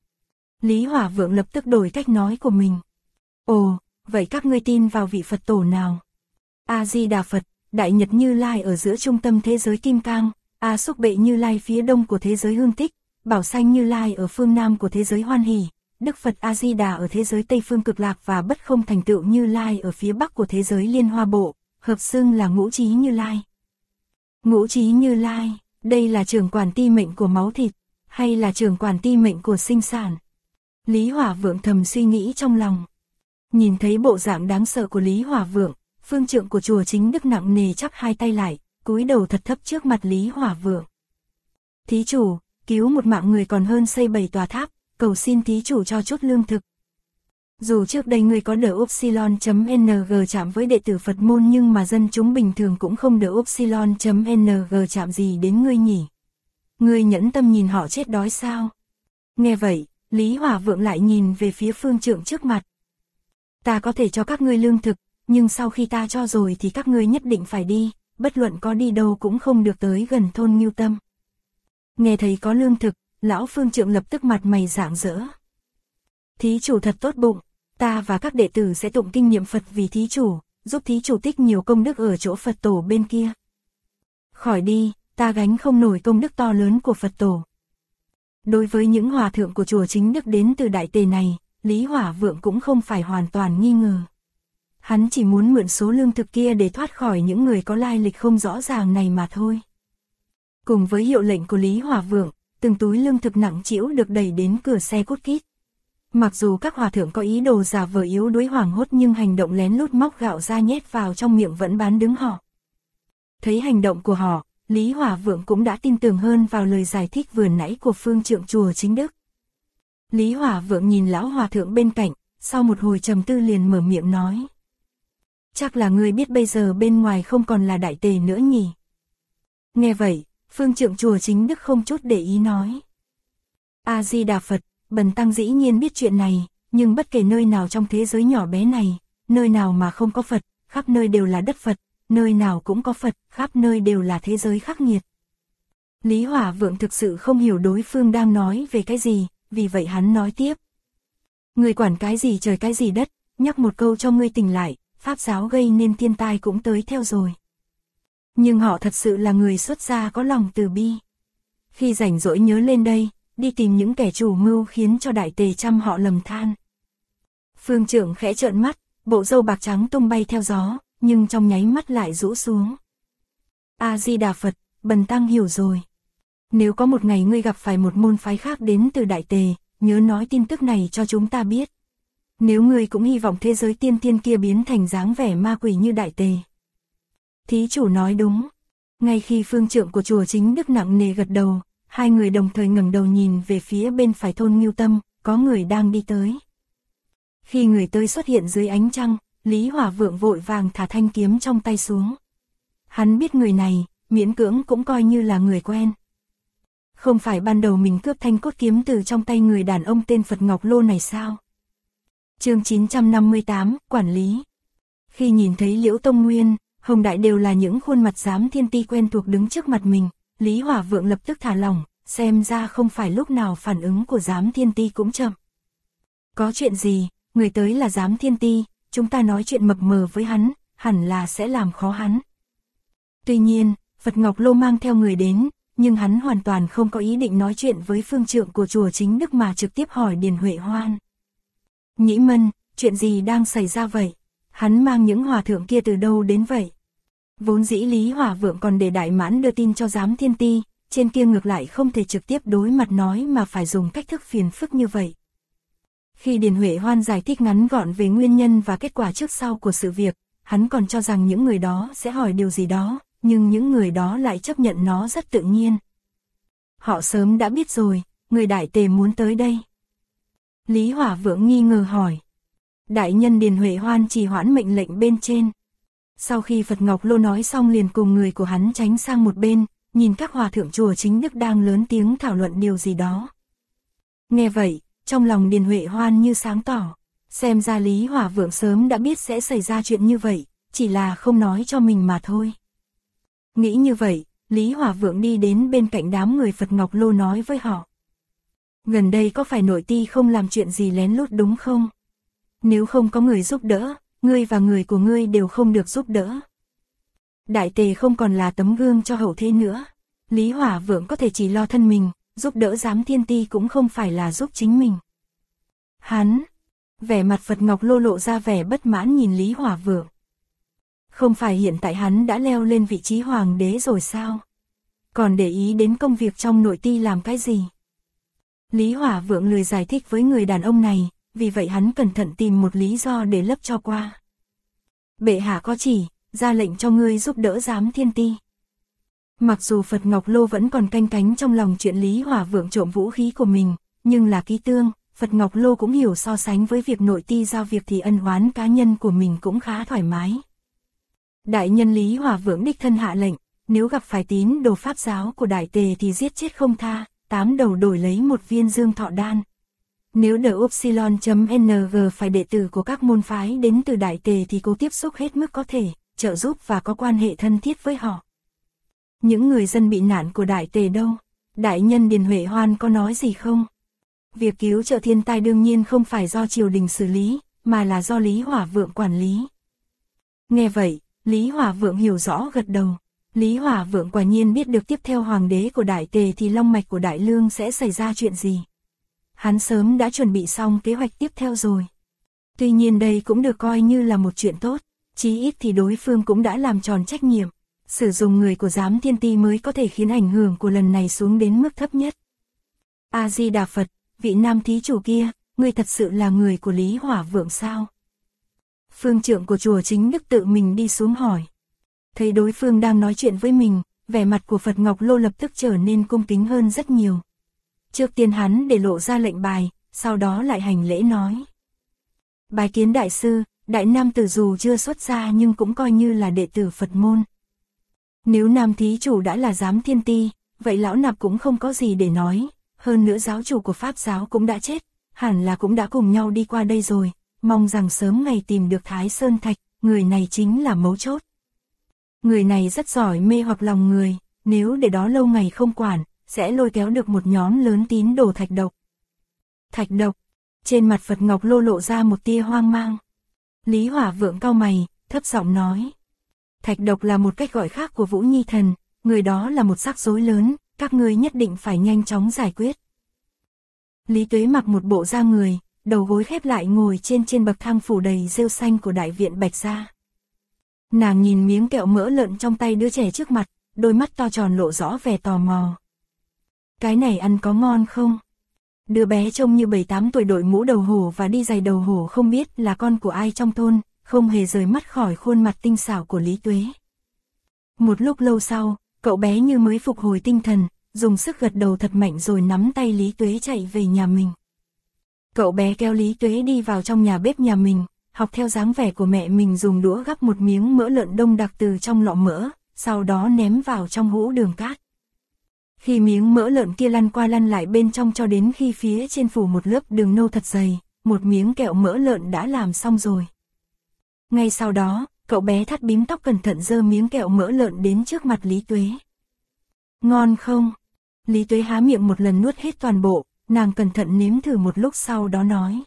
Lý Hỏa Vượng lập tức đổi cách nói của mình. Ồ, vậy các ngươi tin vào vị Phật Tổ nào? A-di-đà Phật, Đại Nhật Như Lai ở giữa trung tâm thế giới Kim Cang, A Xúc Bệ Như Lai phía đông của thế giới Hương Tích, Bảo Xanh Như Lai ở phương nam của thế giới Hoan Hỷ, Đức Phật A-di-đà ở thế giới Tây phương Cực Lạc và Bất Không Thành Tựu Như Lai ở phía bắc của thế giới Liên Hoa Bộ, hợp xưng là Ngũ Trí Như Lai. Ngũ Trí Như Lai, đây là trưởng quản ti mệnh của máu thịt, hay là trưởng quản ti mệnh của sinh sản? Lý Hỏa Vượng thầm suy nghĩ trong lòng. Nhìn thấy bộ dạng đáng sợ của Lý Hỏa Vượng, phương trượng của chùa Chính Đức nặng nề chắp hai tay lại, cúi đầu thật thấp trước mặt Lý Hỏa Vượng. Thí chủ, cứu một mạng người còn hơn xây 7 tòa tháp, cầu xin thí chủ cho chút lương thực. Dù trước đây ngươi có đỡ Upsilon.ng chạm với đệ tử Phật môn nhưng mà dân chúng bình thường cũng không đỡ Upsilon.ng chạm gì đến ngươi nhỉ. Ngươi nhẫn tâm nhìn họ chết đói sao? Nghe vậy, Lý Hỏa Vượng lại nhìn về phía phương trượng trước mặt. Ta có thể cho các ngươi lương thực, nhưng sau khi ta cho rồi thì các ngươi nhất định phải đi, bất luận có đi đâu cũng không được tới gần thôn Ngưu Tâm. Nghe thấy có lương thực, lão phương trượng lập tức mặt mày rạng rỡ. Thí chủ thật tốt bụng, ta và các đệ tử sẽ tụng kinh niệm Phật vì thí chủ, giúp thí chủ tích nhiều công đức ở chỗ Phật tổ bên kia. Khỏi đi, ta gánh không nổi công đức to lớn của Phật tổ. Đối với những hòa thượng của chùa Chính Đức đến từ Đại Tề này, Lý Hỏa Vượng cũng không phải hoàn toàn nghi ngờ. Hắn chỉ muốn mượn số lương thực kia để thoát khỏi những người có lai lịch không rõ ràng này mà thôi. Cùng với hiệu lệnh của Lý Hỏa Vượng, từng túi lương thực nặng trĩu được đẩy đến cửa xe cút kít. Mặc dù các hòa thượng có ý đồ giả vờ yếu đuối hoảng hốt nhưng hành động lén lút móc gạo ra nhét vào trong miệng vẫn bán đứng họ. Thấy hành động của họ, Lý Hỏa Vượng cũng đã tin tưởng hơn vào lời giải thích vừa nãy của phương trượng chùa Chính Đức. Lý Hỏa Vượng nhìn lão hòa thượng bên cạnh, sau một hồi trầm tư liền mở miệng nói. Chắc là ngươi biết bây giờ bên ngoài không còn là Đại Tề nữa nhỉ? Nghe vậy, phương trượng chùa Chính Đức không chút để ý nói. A-di-đà Phật, bần tăng dĩ nhiên biết chuyện này, nhưng bất kể nơi nào trong thế giới nhỏ bé này, nơi nào mà không có Phật, khắp nơi đều là đất Phật, nơi nào cũng có Phật, khắp nơi đều là thế giới khắc nghiệt. Lý Hỏa Vượng thực sự không hiểu đối phương đang nói về cái gì, vì vậy hắn nói tiếp. Người quản cái gì trời cái gì đất, nhắc một câu cho ngươi tỉnh lại, Pháp giáo gây nên thiên tai cũng tới theo rồi. Nhưng họ thật sự là người xuất gia có lòng từ bi. Khi rảnh rỗi nhớ lên đây, đi tìm những kẻ chủ mưu khiến cho Đại Tề trăm họ lầm than. Phương trượng khẽ trợn mắt, bộ râu bạc trắng tung bay theo gió, nhưng trong nháy mắt lại rũ xuống. A-di-đà Phật, bần tăng hiểu rồi. Nếu có một ngày ngươi gặp phải một môn phái khác đến từ Đại Tề, nhớ nói tin tức này cho chúng ta biết. Nếu ngươi cũng hy vọng thế giới tiên tiên kia biến thành dáng vẻ ma quỷ như Đại Tề. Thí chủ nói đúng. Ngay khi phương trượng của chùa Chính Đức nặng nề gật đầu, hai người đồng thời ngẩng đầu nhìn về phía bên phải thôn Ngưu Tâm, có người đang đi tới. Khi người tới xuất hiện dưới ánh trăng, Lý Hỏa Vượng vội vàng thả thanh kiếm trong tay xuống. Hắn biết người này, miễn cưỡng cũng coi như là người quen. Không phải ban đầu mình cướp thanh cốt kiếm từ trong tay người đàn ông tên Phật Ngọc Lô này sao? Chương 958, Quản lý. Khi nhìn thấy Liễu Tông Nguyên, Hồng Đại đều là những khuôn mặt giám thiên ti quen thuộc đứng trước mặt mình, Lý Hỏa Vượng lập tức thả lỏng, xem ra không phải lúc nào phản ứng của giám thiên ti cũng chậm. Có chuyện gì, người tới là giám thiên ti, chúng ta nói chuyện mập mờ với hắn, hẳn là sẽ làm khó hắn. Tuy nhiên, Phật Ngọc Lô mang theo người đến, nhưng hắn hoàn toàn không có ý định nói chuyện với phương trượng của chùa Chính Đức mà trực tiếp hỏi Điền Huệ Hoan. Nhĩ Mân, chuyện gì đang xảy ra vậy? Hắn mang những hòa thượng kia từ đâu đến vậy? Vốn dĩ Lý Hỏa Vượng còn để Đại Mãn đưa tin cho giám thiên ti, trên kia ngược lại không thể trực tiếp đối mặt nói mà phải dùng cách thức phiền phức như vậy. Khi Điền Huệ Hoan giải thích ngắn gọn về nguyên nhân và kết quả trước sau của sự việc, hắn còn cho rằng những người đó sẽ hỏi điều gì đó, nhưng những người đó lại chấp nhận nó rất tự nhiên. Họ sớm đã biết rồi, người Đại Tề muốn tới đây. Lý Hỏa Vượng nghi ngờ hỏi. Đại nhân Điền Huệ Hoan trì hoãn mệnh lệnh bên trên. Sau khi Phật Ngọc Lô nói xong liền cùng người của hắn tránh sang một bên, nhìn các hòa thượng chùa Chính Đức đang lớn tiếng thảo luận điều gì đó. Nghe vậy, trong lòng Điền Huệ Hoan như sáng tỏ, xem ra Lý Hỏa Vượng sớm đã biết sẽ xảy ra chuyện như vậy, chỉ là không nói cho mình mà thôi. Nghĩ như vậy, Lý Hỏa Vượng đi đến bên cạnh đám người Phật Ngọc Lô nói với họ. Gần đây có phải nội ti không làm chuyện gì lén lút đúng không? Nếu không có người giúp đỡ, ngươi và người của ngươi đều không được giúp đỡ. Đại Tề không còn là tấm gương cho hậu thế nữa. Lý Hỏa Vượng có thể chỉ lo thân mình, giúp đỡ giám thiên ti cũng không phải là giúp chính mình. Hắn, vẻ mặt Phật Ngọc Lô lộ ra vẻ bất mãn nhìn Lý Hỏa Vượng. Không phải hiện tại hắn đã leo lên vị trí hoàng đế rồi sao? Còn để ý đến công việc trong nội ti làm cái gì? Lý Hỏa Vượng lười giải thích với người đàn ông này, vì vậy hắn cẩn thận tìm một lý do để lấp cho qua. Bệ hạ có chỉ, ra lệnh cho ngươi giúp đỡ Giám Thiên Ti. Mặc dù Phật Ngọc Lô vẫn còn canh cánh trong lòng chuyện Lý Hỏa Vượng trộm vũ khí của mình, nhưng là ký tương, Phật Ngọc Lô cũng hiểu so sánh với việc nội ti giao việc thì ân oán cá nhân của mình cũng khá thoải mái. Đại nhân Lý Hỏa Vượng đích thân hạ lệnh, nếu gặp phải tín đồ pháp giáo của Đại Tề thì giết chết không tha, 8 đầu đổi lấy một viên dương thọ đan. Nếu The Upsilon.ng phải đệ tử của các môn phái đến từ Đại Tề thì cố tiếp xúc hết mức có thể, trợ giúp và có quan hệ thân thiết với họ. Những người dân bị nạn của Đại Tề đâu? Đại nhân Điền Huệ Hoan có nói gì không? Việc cứu trợ thiên tai đương nhiên không phải do triều đình xử lý, mà là do Lý Hỏa Vượng quản lý. Nghe vậy, Lý Hỏa Vượng hiểu rõ gật đầu. Lý Hỏa Vượng quả nhiên biết được tiếp theo hoàng đế của Đại Tề thì long mạch của Đại Lương sẽ xảy ra chuyện gì. Hắn sớm đã chuẩn bị xong kế hoạch tiếp theo rồi. Tuy nhiên đây cũng được coi như là một chuyện tốt, chí ít thì đối phương cũng đã làm tròn trách nhiệm. Sử dụng người của Giám Thiên Ti mới có thể khiến ảnh hưởng của lần này xuống đến mức thấp nhất. A-di-đà Phật, vị nam thí chủ kia, ngươi thật sự là người của Lý Hỏa Vượng sao? Phương trưởng của chùa Chính Đức tự mình đi xuống hỏi. Thấy đối phương đang nói chuyện với mình, vẻ mặt của Phật Ngọc Lô lập tức trở nên cung kính hơn rất nhiều. Trước tiên hắn để lộ ra lệnh bài, sau đó lại hành lễ nói. Bái kiến đại sư, đại nam tử dù chưa xuất gia nhưng cũng coi như là đệ tử Phật môn. Nếu nam thí chủ đã là Giám Thiên Ti, vậy lão nạp cũng không có gì để nói, hơn nữa giáo chủ của Pháp giáo cũng đã chết, hẳn là cũng đã cùng nhau đi qua đây rồi, mong rằng sớm ngày tìm được Thái Sơn Thạch, người này chính là mấu chốt. Người này rất giỏi mê hoặc lòng người, nếu để đó lâu ngày không quản, sẽ lôi kéo được một nhóm lớn tín đồ thạch độc. Thạch độc, trên mặt Phật Ngọc Lô lộ ra một tia hoang mang. Lý Hỏa Vượng cau mày, thấp giọng nói. Thạch độc là một cách gọi khác của Vũ Nhi Thần, người đó là một rắc rối lớn, các ngươi nhất định phải nhanh chóng giải quyết. Lý Tuế mặc một bộ da người, đầu gối khép lại ngồi trên bậc thang phủ đầy rêu xanh của đại viện Bạch Gia. Nàng nhìn miếng kẹo mỡ lợn trong tay đứa trẻ trước mặt, đôi mắt to tròn lộ rõ vẻ tò mò. Cái này ăn có ngon không? Đứa bé trông như 7-8 tuổi đội mũ đầu hổ và đi giày đầu hổ không biết là con của ai trong thôn, không hề rời mắt khỏi khuôn mặt tinh xảo của Lý Tuế. Một lúc lâu sau, cậu bé như mới phục hồi tinh thần, dùng sức gật đầu thật mạnh rồi nắm tay Lý Tuế chạy về nhà mình. Cậu bé kéo Lý Tuế đi vào trong nhà bếp nhà mình, học theo dáng vẻ của mẹ mình dùng đũa gắp một miếng mỡ lợn đông đặc từ trong lọ mỡ, sau đó ném vào trong hũ đường cát. Khi miếng mỡ lợn kia lăn qua lăn lại bên trong cho đến khi phía trên phủ một lớp đường nâu thật dày, một miếng kẹo mỡ lợn đã làm xong rồi. Ngay sau đó, cậu bé thắt bím tóc cẩn thận giơ miếng kẹo mỡ lợn đến trước mặt Lý Tuế. Ngon không? Lý Tuế há miệng một lần nuốt hết toàn bộ, nàng cẩn thận nếm thử một lúc sau đó nói.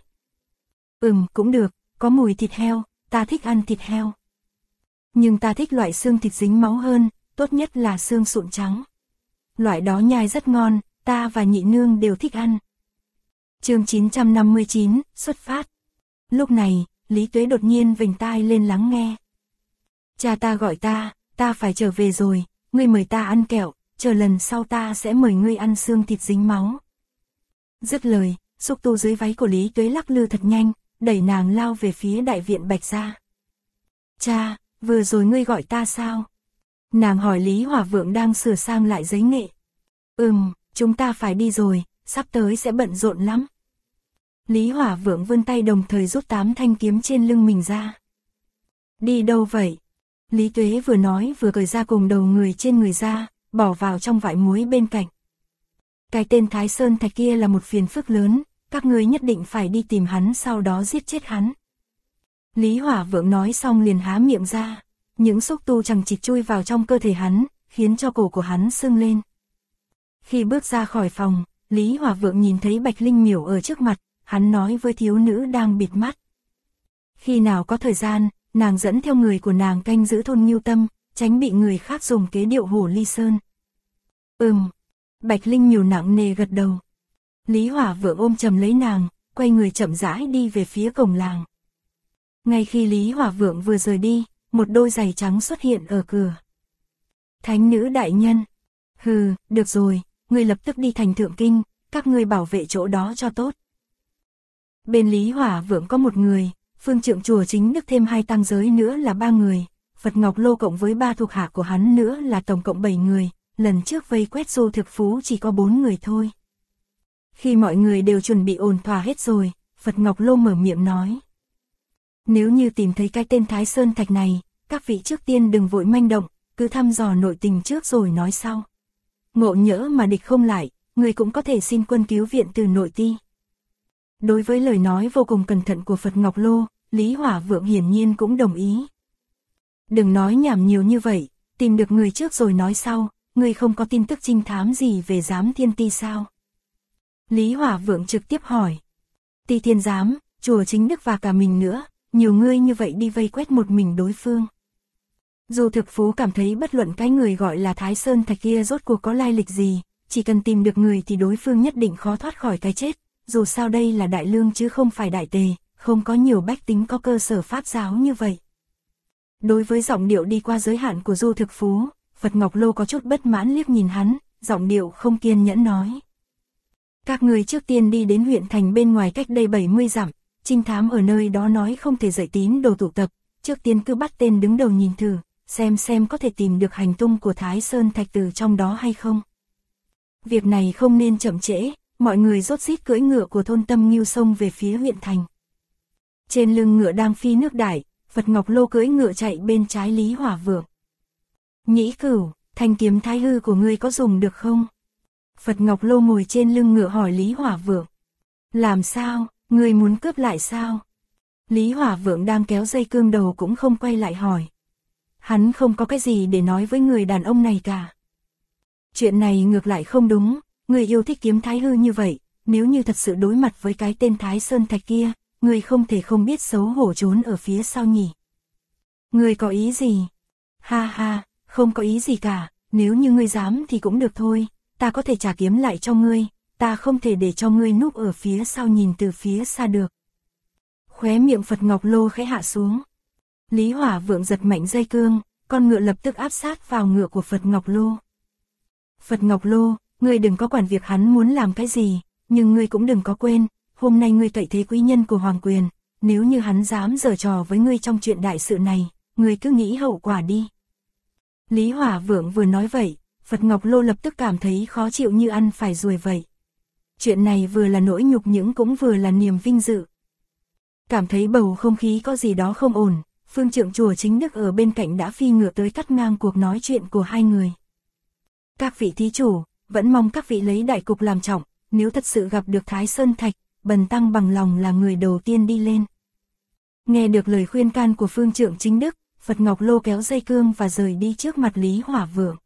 Cũng được, có mùi thịt heo, ta thích ăn thịt heo. Nhưng ta thích loại xương thịt dính máu hơn, tốt nhất là xương sụn trắng. Loại đó nhai rất ngon, ta và nhị nương đều thích ăn. Chương 959, xuất phát. Lúc này, Lý Tuế đột nhiên vểnh tai lên lắng nghe. Cha ta gọi ta phải trở về rồi, ngươi mời ta ăn kẹo, chờ lần sau ta sẽ mời ngươi ăn xương thịt dính máu. Dứt lời, xúc tu dưới váy của Lý Tuế lắc lư thật nhanh, đẩy nàng lao về phía đại viện Bạch Gia. Cha, vừa rồi ngươi gọi ta sao? Nàng hỏi Lý Hỏa Vượng đang sửa sang lại giấy nghệ. Chúng ta phải đi rồi, sắp tới sẽ bận rộn lắm. Lý Hỏa Vượng vươn tay đồng thời rút 8 thanh kiếm trên lưng mình ra. Đi đâu vậy? Lý Tuế vừa nói vừa cởi ra cùng đầu người trên người ra, bỏ vào trong vại muối bên cạnh. Cái tên Thái Sơn Thạch kia là một phiền phức lớn, các ngươi nhất định phải đi tìm hắn sau đó giết chết hắn. Lý Hỏa Vượng nói xong liền há miệng ra, những xúc tu chằng chịt chui vào trong cơ thể hắn, khiến cho cổ của hắn sưng lên. Khi bước ra khỏi phòng, Lý Hỏa Vượng nhìn thấy Bạch Linh Miểu ở trước mặt, hắn nói với thiếu nữ đang bịt mắt. Khi nào có thời gian, nàng dẫn theo người của nàng canh giữ thôn Ngưu Tâm, tránh bị người khác dùng kế điệu hổ ly sơn. Bạch Linh Miểu nặng nề gật đầu. Lý Hỏa Vượng ôm chầm lấy nàng, quay người chậm rãi đi về phía cổng làng. Ngay khi Lý Hỏa Vượng vừa rời đi, một đôi giày trắng xuất hiện ở cửa. Thánh nữ đại nhân. Được rồi, ngươi lập tức đi thành Thượng Kinh, các ngươi bảo vệ chỗ đó cho tốt. Bên Lý Hỏa Vượng có một người, phương trượng chùa Chính Đức thêm 2 tăng giới nữa là 3 người, Phật Ngọc Lô cộng với 3 thuộc hạ của hắn nữa là tổng cộng 7 người, lần trước vây quét Du Thực Phú chỉ có 4 người thôi. Khi mọi người đều chuẩn bị ổn thỏa hết rồi, Phật Ngọc Lô mở miệng nói. Nếu như tìm thấy cái tên Thái Sơn Thạch này, các vị trước tiên đừng vội manh động, cứ thăm dò nội tình trước rồi nói sau. Ngộ nhỡ mà địch không lại, người cũng có thể xin quân cứu viện từ nội ti. Đối với lời nói vô cùng cẩn thận của Phật Ngọc Lô, Lý Hỏa Vượng hiển nhiên cũng đồng ý. Đừng nói nhảm nhiều như vậy, tìm được người trước rồi nói sau, người không có tin tức trinh thám gì về giám thiên ti sao? Lý Hỏa Vượng trực tiếp hỏi. Ti thiên giám, chùa Chính Đức và cả mình nữa, nhiều người như vậy đi vây quét một mình đối phương. Du Thực Phú cảm thấy bất luận cái người gọi là Thái Sơn Thạch kia rốt cuộc có lai lịch gì, chỉ cần tìm được người thì đối phương nhất định khó thoát khỏi cái chết, dù sao đây là đại lương chứ không phải đại tề, không có nhiều bách tính có cơ sở pháp giáo như vậy. Đối với giọng điệu đi qua giới hạn của Du Thực Phú, Phật Ngọc Lô có chút bất mãn liếc nhìn hắn, giọng điệu không kiên nhẫn nói. Các người trước tiên đi đến huyện thành bên ngoài cách đây 70 dặm, trinh thám ở nơi đó nói không thể dạy tín đồ tụ tập, trước tiên cứ bắt tên đứng đầu nhìn thử, xem có thể tìm được hành tung của Thái Sơn Thạch từ trong đó hay không. Việc này không nên chậm trễ, mọi người rốt rít cưỡi ngựa của thôn Tâm Ngưu xông về phía huyện thành. Trên lưng ngựa đang phi nước đại, Phật Ngọc Lô cưỡi ngựa chạy bên trái Lý Hỏa Vượng. Nhĩ Cửu, thanh kiếm thái hư của ngươi có dùng được không? Phật Ngọc Lô ngồi trên lưng ngựa hỏi Lý Hỏa Vượng. Làm sao, ngươi muốn cướp lại sao? Lý Hỏa Vượng đang kéo dây cương đầu cũng không quay lại hỏi. Hắn không có cái gì để nói với người đàn ông này cả. Chuyện này ngược lại không đúng, người yêu thích kiếm thái hư như vậy, nếu như thật sự đối mặt với cái tên Thái Sơn Thạch kia, người không thể không biết xấu hổ trốn ở phía sau nhỉ. Người có ý gì? Ha ha, không có ý gì cả, nếu như ngươi dám thì cũng được thôi, ta có thể trả kiếm lại cho ngươi, ta không thể để cho ngươi núp ở phía sau nhìn từ phía xa được. Khóe miệng Phật Ngọc Lô khẽ hạ xuống. Lý Hỏa Vượng giật mạnh dây cương, con ngựa lập tức áp sát vào ngựa của Phật Ngọc Lô. Phật Ngọc Lô, ngươi đừng có quản việc hắn muốn làm cái gì, nhưng ngươi cũng đừng có quên, hôm nay ngươi cậy thế quý nhân của Hoàng Quyền, nếu như hắn dám giở trò với ngươi trong chuyện đại sự này, ngươi cứ nghĩ hậu quả đi. Lý Hỏa Vượng vừa nói vậy, Phật Ngọc Lô lập tức cảm thấy khó chịu như ăn phải ruồi vậy. Chuyện này vừa là nỗi nhục nhẽm cũng vừa là niềm vinh dự. Cảm thấy bầu không khí có gì đó không ổn, phương trượng chùa Chính Đức ở bên cạnh đã phi ngựa tới cắt ngang cuộc nói chuyện của hai người. Các vị thí chủ, vẫn mong các vị lấy đại cục làm trọng, nếu thật sự gặp được Thái Sơn Thạch, bần tăng bằng lòng là người đầu tiên đi lên. Nghe được lời khuyên can của phương trượng Chính Đức, Phật Ngọc Lô kéo dây cương và rời đi trước mặt Lý Hỏa Vượng.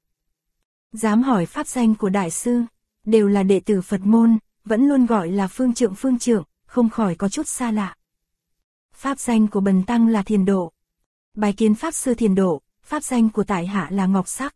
Dám hỏi pháp danh của đại sư, đều là đệ tử Phật môn, vẫn luôn gọi là phương trượng, không khỏi có chút xa lạ. Pháp danh của bần tăng là Thiền Độ. Bái kiến pháp sư Thiền Độ, pháp danh của tại hạ là Ngọc Sắc.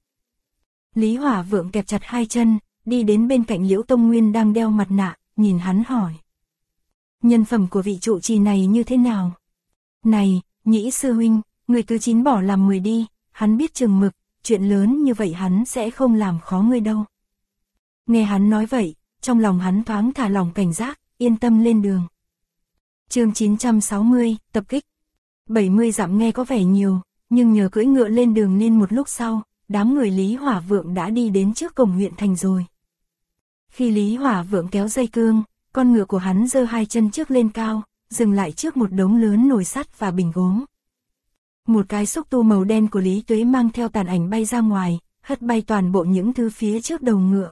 Lý Hỏa Vượng kẹp chặt hai chân, đi đến bên cạnh Liễu Tông Nguyên đang đeo mặt nạ, nhìn hắn hỏi. Nhân phẩm của vị trụ trì này như thế nào? Này, Nhĩ sư huynh, người cứ 9 bỏ làm 10 đi, hắn biết chừng mực, chuyện lớn như vậy hắn sẽ không làm khó ngươi đâu. Nghe hắn nói vậy, trong lòng hắn thoáng thả lỏng cảnh giác, yên tâm lên đường. Chương 960, tập kích. 70 dặm nghe có vẻ nhiều, nhưng nhờ cưỡi ngựa lên đường nên một lúc sau, đám người Lý Hỏa Vượng đã đi đến trước cổng huyện thành rồi. Khi Lý Hỏa Vượng kéo dây cương, con ngựa của hắn giơ hai chân trước lên cao, dừng lại trước một đống lớn nồi sắt và bình gốm. Một cái xúc tu màu đen của Lý Tuế mang theo tàn ảnh bay ra ngoài, hất bay toàn bộ những thứ phía trước đầu ngựa.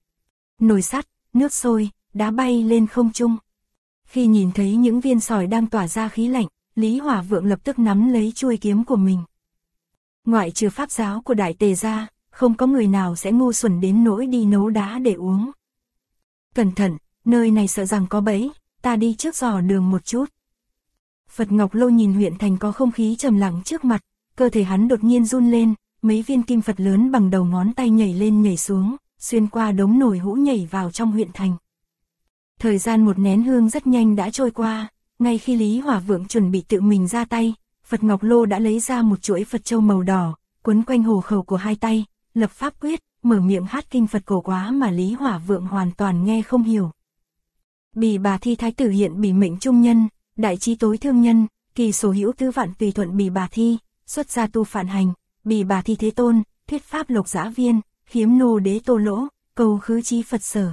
Nồi sắt, nước sôi, đá bay lên không trung. Khi nhìn thấy những viên sỏi đang tỏa ra khí lạnh, Lý Hỏa Vượng lập tức nắm lấy chuôi kiếm của mình. Ngoại trừ pháp giáo của Đại Tề ra, không có người nào sẽ ngu xuẩn đến nỗi đi nấu đá để uống. Cẩn thận, nơi này sợ rằng có bẫy, ta đi trước dò đường một chút. Phật Ngọc Lô nhìn huyện thành có không khí trầm lặng trước mặt, cơ thể hắn đột nhiên run lên, mấy viên kim Phật lớn bằng đầu ngón tay nhảy lên nhảy xuống, xuyên qua đống nồi hũ nhảy vào trong huyện thành. Thời gian một nén hương rất nhanh đã trôi qua, ngay khi Lý Hỏa Vượng chuẩn bị tự mình ra tay, Phật Ngọc Lô đã lấy ra một chuỗi Phật châu màu đỏ, quấn quanh hồ khẩu của hai tay, lập pháp quyết, mở miệng hát kinh Phật cổ quá mà Lý Hỏa Vượng hoàn toàn nghe không hiểu. Bì Bà Thi Thái tử hiện bỉ mệnh trung nhân, đại trí tối thương nhân, kỳ sở hữu tứ vạn tùy thuận Bì Bà Thi, xuất gia tu phản hành, Bì Bà Thi Thế Tôn, thuyết pháp lộc dã viên, khiếm nô đế Tô Lỗ, cầu khứ chí Phật sở.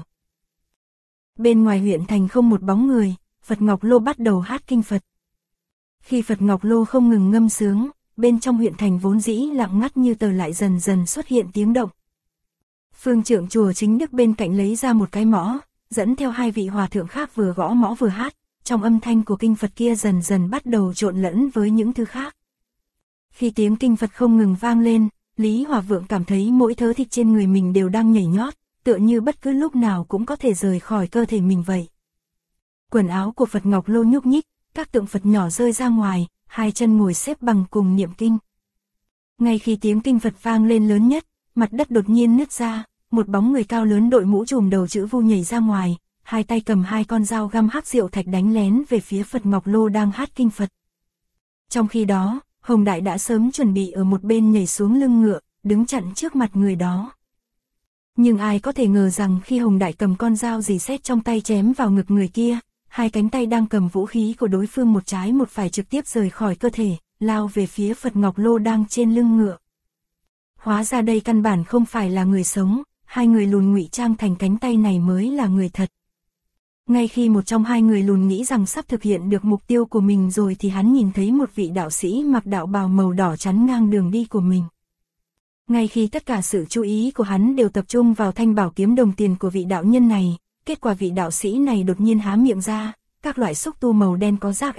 Bên ngoài huyện thành không một bóng người, Phật Ngọc Lô bắt đầu hát kinh Phật. Khi Phật Ngọc Lô không ngừng ngâm sướng, bên trong huyện thành vốn dĩ lặng ngắt như tờ lại dần dần xuất hiện tiếng động. Phương trưởng chùa Chính Đức bên cạnh lấy ra một cái mõ, dẫn theo hai vị hòa thượng khác vừa gõ mõ vừa hát, trong âm thanh của kinh Phật kia dần dần bắt đầu trộn lẫn với những thứ khác. Khi tiếng kinh Phật không ngừng vang lên, Lý Hòa Vượng cảm thấy mỗi thớ thịt trên người mình đều đang nhảy nhót, tựa như bất cứ lúc nào cũng có thể rời khỏi cơ thể mình vậy. Quần áo của Phật Ngọc Lô nhúc nhích, các tượng Phật nhỏ rơi ra ngoài, hai chân ngồi xếp bằng cùng niệm kinh. Ngay khi tiếng kinh Phật vang lên lớn nhất, mặt đất đột nhiên nứt ra, một bóng người cao lớn đội mũ trùm đầu chữ Vu nhảy ra ngoài, hai tay cầm hai con dao găm hắc diệu thạch đánh lén về phía Phật Ngọc Lô đang hát kinh Phật. Trong khi đó, Hồng Đại đã sớm chuẩn bị ở một bên nhảy xuống lưng ngựa, đứng chặn trước mặt người đó. Nhưng ai có thể ngờ rằng khi Hồng Đại cầm con dao rỉ sét trong tay chém vào ngực người kia, hai cánh tay đang cầm vũ khí của đối phương một trái một phải trực tiếp rời khỏi cơ thể, lao về phía Phật Ngọc Lô đang trên lưng ngựa. Hóa ra đây căn bản không phải là người sống, hai người lùn ngụy trang thành cánh tay này mới là người thật. Ngay khi một trong hai người lùn nghĩ rằng sắp thực hiện được mục tiêu của mình rồi thì hắn nhìn thấy một vị đạo sĩ mặc đạo bào màu đỏ chắn ngang đường đi của mình. Ngay khi tất cả sự chú ý của hắn đều tập trung vào thanh bảo kiếm đồng tiền của vị đạo nhân này, kết quả vị đạo sĩ này đột nhiên há miệng ra, các loại xúc tu màu đen có rác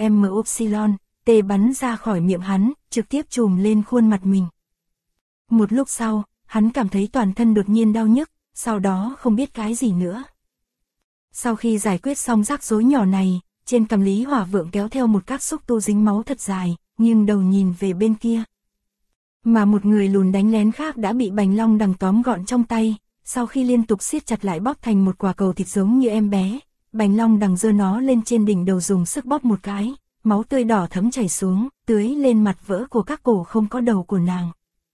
MY, bắn ra khỏi miệng hắn, trực tiếp chùm lên khuôn mặt mình. Một lúc sau, hắn cảm thấy toàn thân đột nhiên đau nhức, sau đó không biết cái gì nữa. Sau khi giải quyết xong rắc rối nhỏ này, trên cằm Lý Hòa Vượng kéo theo một các xúc tu dính máu thật dài, nghiêng đầu nhìn về bên kia. Mà một người lùn đánh lén khác đã bị Bành Long Đằng tóm gọn trong tay, sau khi liên tục siết chặt lại bóp thành một quả cầu thịt giống như em bé, Bành Long Đằng giơ nó lên trên đỉnh đầu dùng sức bóp một cái, máu tươi đỏ thấm chảy xuống, tưới lên mặt vỡ của các cổ không có đầu của nàng.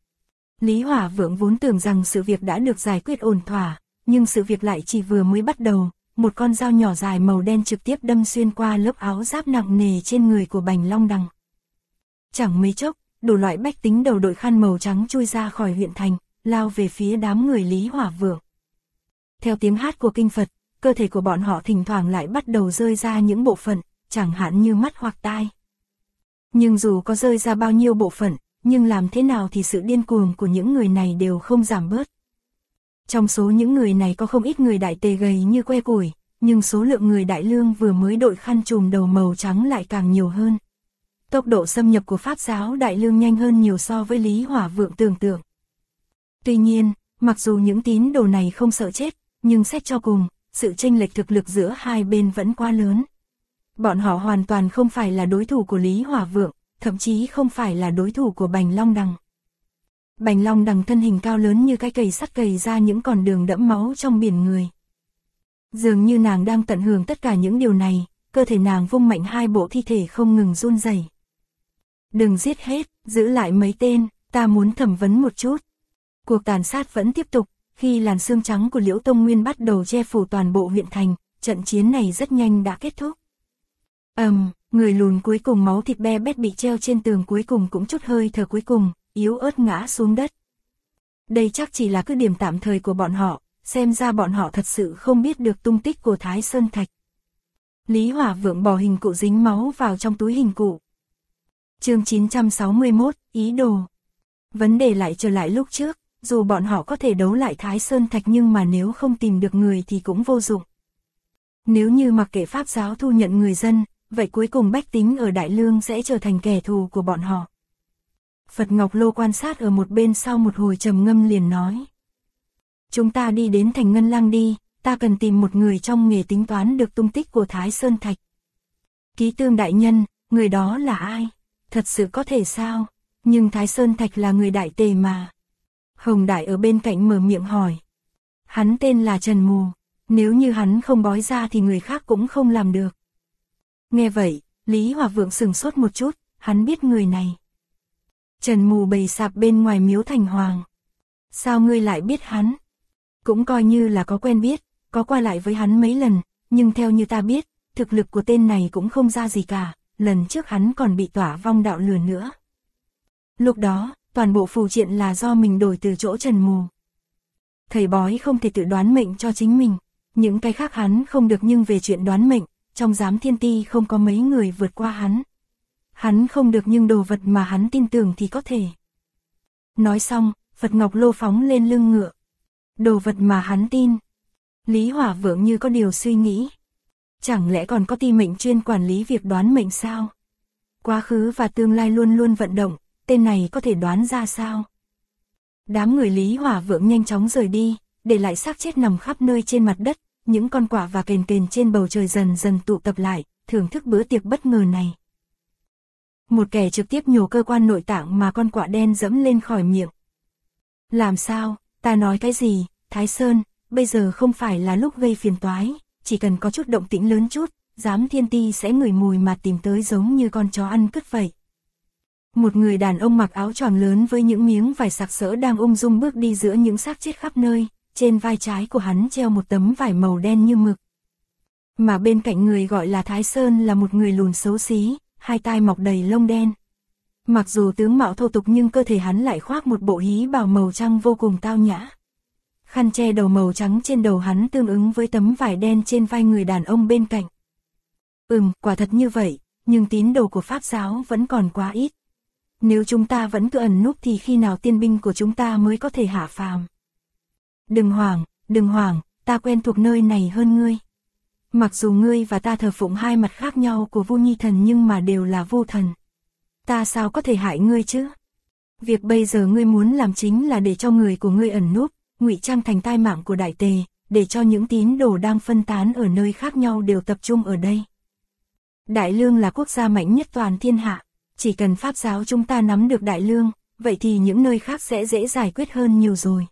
Lý Hòa Vượng vốn tưởng rằng sự việc đã được giải quyết ổn thỏa, nhưng sự việc lại chỉ vừa mới bắt đầu, một con dao nhỏ dài màu đen trực tiếp đâm xuyên qua lớp áo giáp nặng nề trên người của Bành Long Đằng. Chẳng mấy chốc, đủ loại bách tính đầu đội khăn màu trắng chui ra khỏi huyện thành, lao về phía đám người Lý Hòa Vượng. Theo tiếng hát của kinh Phật, cơ thể của bọn họ thỉnh thoảng lại bắt đầu rơi ra những bộ phận, chẳng hạn như mắt hoặc tai. Nhưng dù có rơi ra bao nhiêu bộ phận, nhưng làm thế nào thì sự điên cuồng của những người này đều không giảm bớt. Trong số những người này có không ít người đại tề gầy như que củi, nhưng số lượng người đại lương vừa mới đội khăn trùm đầu màu trắng lại càng nhiều hơn. Tốc độ xâm nhập của Pháp giáo đại lương nhanh hơn nhiều so với Lý Hòa Vượng tưởng tượng. Tuy nhiên, mặc dù những tín đồ này không sợ chết, nhưng xét cho cùng, sự chênh lệch thực lực giữa hai bên vẫn quá lớn. Bọn họ hoàn toàn không phải là đối thủ của Lý Hòa Vượng, thậm chí không phải là đối thủ của Bành Long Đằng. Bành Long Đằng thân hình cao lớn như cái cầy sắt cầy ra những con đường đẫm máu trong biển người. Dường như nàng đang tận hưởng tất cả những điều này, cơ thể nàng vung mạnh hai bộ thi thể không ngừng run rẩy. Đừng giết hết, giữ lại mấy tên, ta muốn thẩm vấn một chút. Cuộc tàn sát vẫn tiếp tục, khi làn sương trắng của Liễu Tông Nguyên bắt đầu che phủ toàn bộ huyện thành, trận chiến này rất nhanh đã kết thúc. Người lùn cuối cùng máu thịt be bét bị treo trên tường cuối cùng cũng chút hơi thở cuối cùng, yếu ớt ngã xuống đất. Đây chắc chỉ là cứ điểm tạm thời của bọn họ, xem ra bọn họ thật sự không biết được tung tích của Thái Sơn Thạch. Lý Hòa Vượng bỏ hình cụ dính máu vào trong túi hình cụ. Chương 961, ý đồ. Vấn đề lại trở lại lúc trước, dù bọn họ có thể đấu lại Thái Sơn Thạch nhưng mà nếu không tìm được người thì cũng vô dụng. Nếu như mặc kệ Pháp giáo thu nhận người dân, vậy cuối cùng bách tính ở Đại Lương sẽ trở thành kẻ thù của bọn họ. Phật Ngọc Lô quan sát ở một bên sau một hồi trầm ngâm liền nói. Chúng ta đi đến thành Ngân Lang đi, ta cần tìm một người trong nghề tính toán được tung tích của Thái Sơn Thạch. Ký Tương đại nhân, người đó là ai? Thật sự có thể sao? Nhưng Thái Sơn Thạch là người Đại Tề mà. Hồng Đại ở bên cạnh mở miệng hỏi. Hắn tên là Trần Mù, nếu như hắn không bói ra thì người khác cũng không làm được. Nghe vậy, Lý Hòa Vượng sửng sốt một chút, hắn biết người này. Trần Mù bày sạp bên ngoài miếu Thành Hoàng. Sao ngươi lại biết hắn? Cũng coi như là có quen biết, có qua lại với hắn mấy lần, nhưng theo như ta biết, thực lực của tên này cũng không ra gì cả, lần trước hắn còn bị Tỏa Vong đạo lừa nữa. Lúc đó, toàn bộ phù triện là do mình đổi từ chỗ Trần Mù. Thầy bói không thể tự đoán mệnh cho chính mình, những cái khác hắn không được, nhưng về chuyện đoán mệnh, trong giám thiên ti không có mấy người vượt qua hắn. Hắn không được nhưng đồ vật mà hắn tin tưởng thì có thể. Nói xong, Phật Ngọc Lô phóng lên lưng ngựa. Đồ vật mà hắn tin. Lý Hỏa Vượng như có điều suy nghĩ. Chẳng lẽ còn có ti mệnh chuyên quản lý việc đoán mệnh sao? Quá khứ và tương lai luôn luôn vận động, tên này có thể đoán ra sao? Đám người Lý Hỏa Vượng nhanh chóng rời đi, để lại xác chết nằm khắp nơi trên mặt đất, những con quạ và kền kền trên bầu trời dần dần tụ tập lại, thưởng thức bữa tiệc bất ngờ này. Một kẻ trực tiếp nhổ cơ quan nội tạng mà con quạ đen dẫm lên khỏi miệng. Làm sao, ta nói cái gì, Thái Sơn, bây giờ không phải là lúc gây phiền toái, chỉ cần có chút động tĩnh lớn chút, giám thiên ti sẽ ngửi mùi mà tìm tới giống như con chó ăn cứt vậy. Một người đàn ông mặc áo choàng lớn với những miếng vải sặc sỡ đang ung dung bước đi giữa những xác chết khắp nơi, trên vai trái của hắn treo một tấm vải màu đen như mực. Mà bên cạnh người gọi là Thái Sơn là một người lùn xấu xí, hai tai mọc đầy lông đen. Mặc dù tướng mạo thô tục nhưng cơ thể hắn lại khoác một bộ hí bào màu trắng vô cùng tao nhã. Khăn che đầu màu trắng trên đầu hắn tương ứng với tấm vải đen trên vai người đàn ông bên cạnh. Quả thật như vậy, nhưng tín đồ của Pháp giáo vẫn còn quá ít. Nếu chúng ta vẫn cứ ẩn núp thì khi nào tiên binh của chúng ta mới có thể hạ phàm? Đừng hoảng, ta quen thuộc nơi này hơn ngươi. Mặc dù ngươi và ta thờ phụng hai mặt khác nhau của Vu Nhi Thần nhưng mà đều là Vu Thần. Ta sao có thể hại ngươi chứ? Việc bây giờ ngươi muốn làm chính là để cho người của ngươi ẩn núp, ngụy trang thành tai mạng của Đại Tề, để cho những tín đồ đang phân tán ở nơi khác nhau đều tập trung ở đây. Đại Lương là quốc gia mạnh nhất toàn thiên hạ, chỉ cần Pháp giáo chúng ta nắm được Đại Lương, vậy thì những nơi khác sẽ dễ giải quyết hơn nhiều rồi.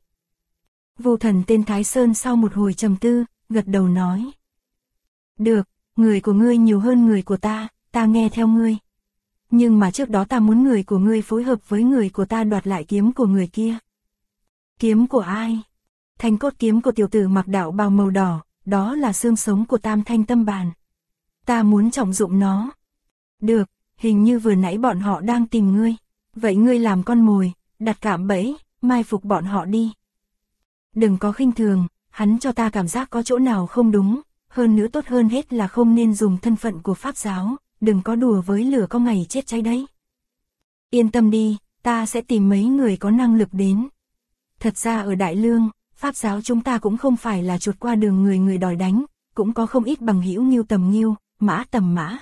Vu Thần tên Thái Sơn sau một hồi trầm tư, gật đầu nói. Được, người của ngươi nhiều hơn người của ta nghe theo ngươi. Nhưng mà trước đó ta muốn người của ngươi phối hợp với người của ta đoạt lại kiếm của người kia. Kiếm của ai? Thanh cốt kiếm của tiểu tử mặc đạo bào màu đỏ, đó là xương sống của Tam Thanh Tâm Bàn. Ta muốn trọng dụng nó. Được, hình như vừa nãy bọn họ đang tìm ngươi. Vậy ngươi làm con mồi, đặt cạm bẫy, mai phục bọn họ đi. Đừng có khinh thường, hắn cho ta cảm giác có chỗ nào không đúng, hơn nữa tốt hơn hết là không nên dùng thân phận của Pháp giáo, đừng có đùa với lửa có ngày chết cháy đấy. Yên tâm đi, ta sẽ tìm mấy người có năng lực đến. Thật ra ở Đại Lương, Pháp giáo chúng ta cũng không phải là chuột qua đường người đòi đánh, cũng có không ít bằng hữu Ngưu tầm Ngưu, Mã tầm Mã.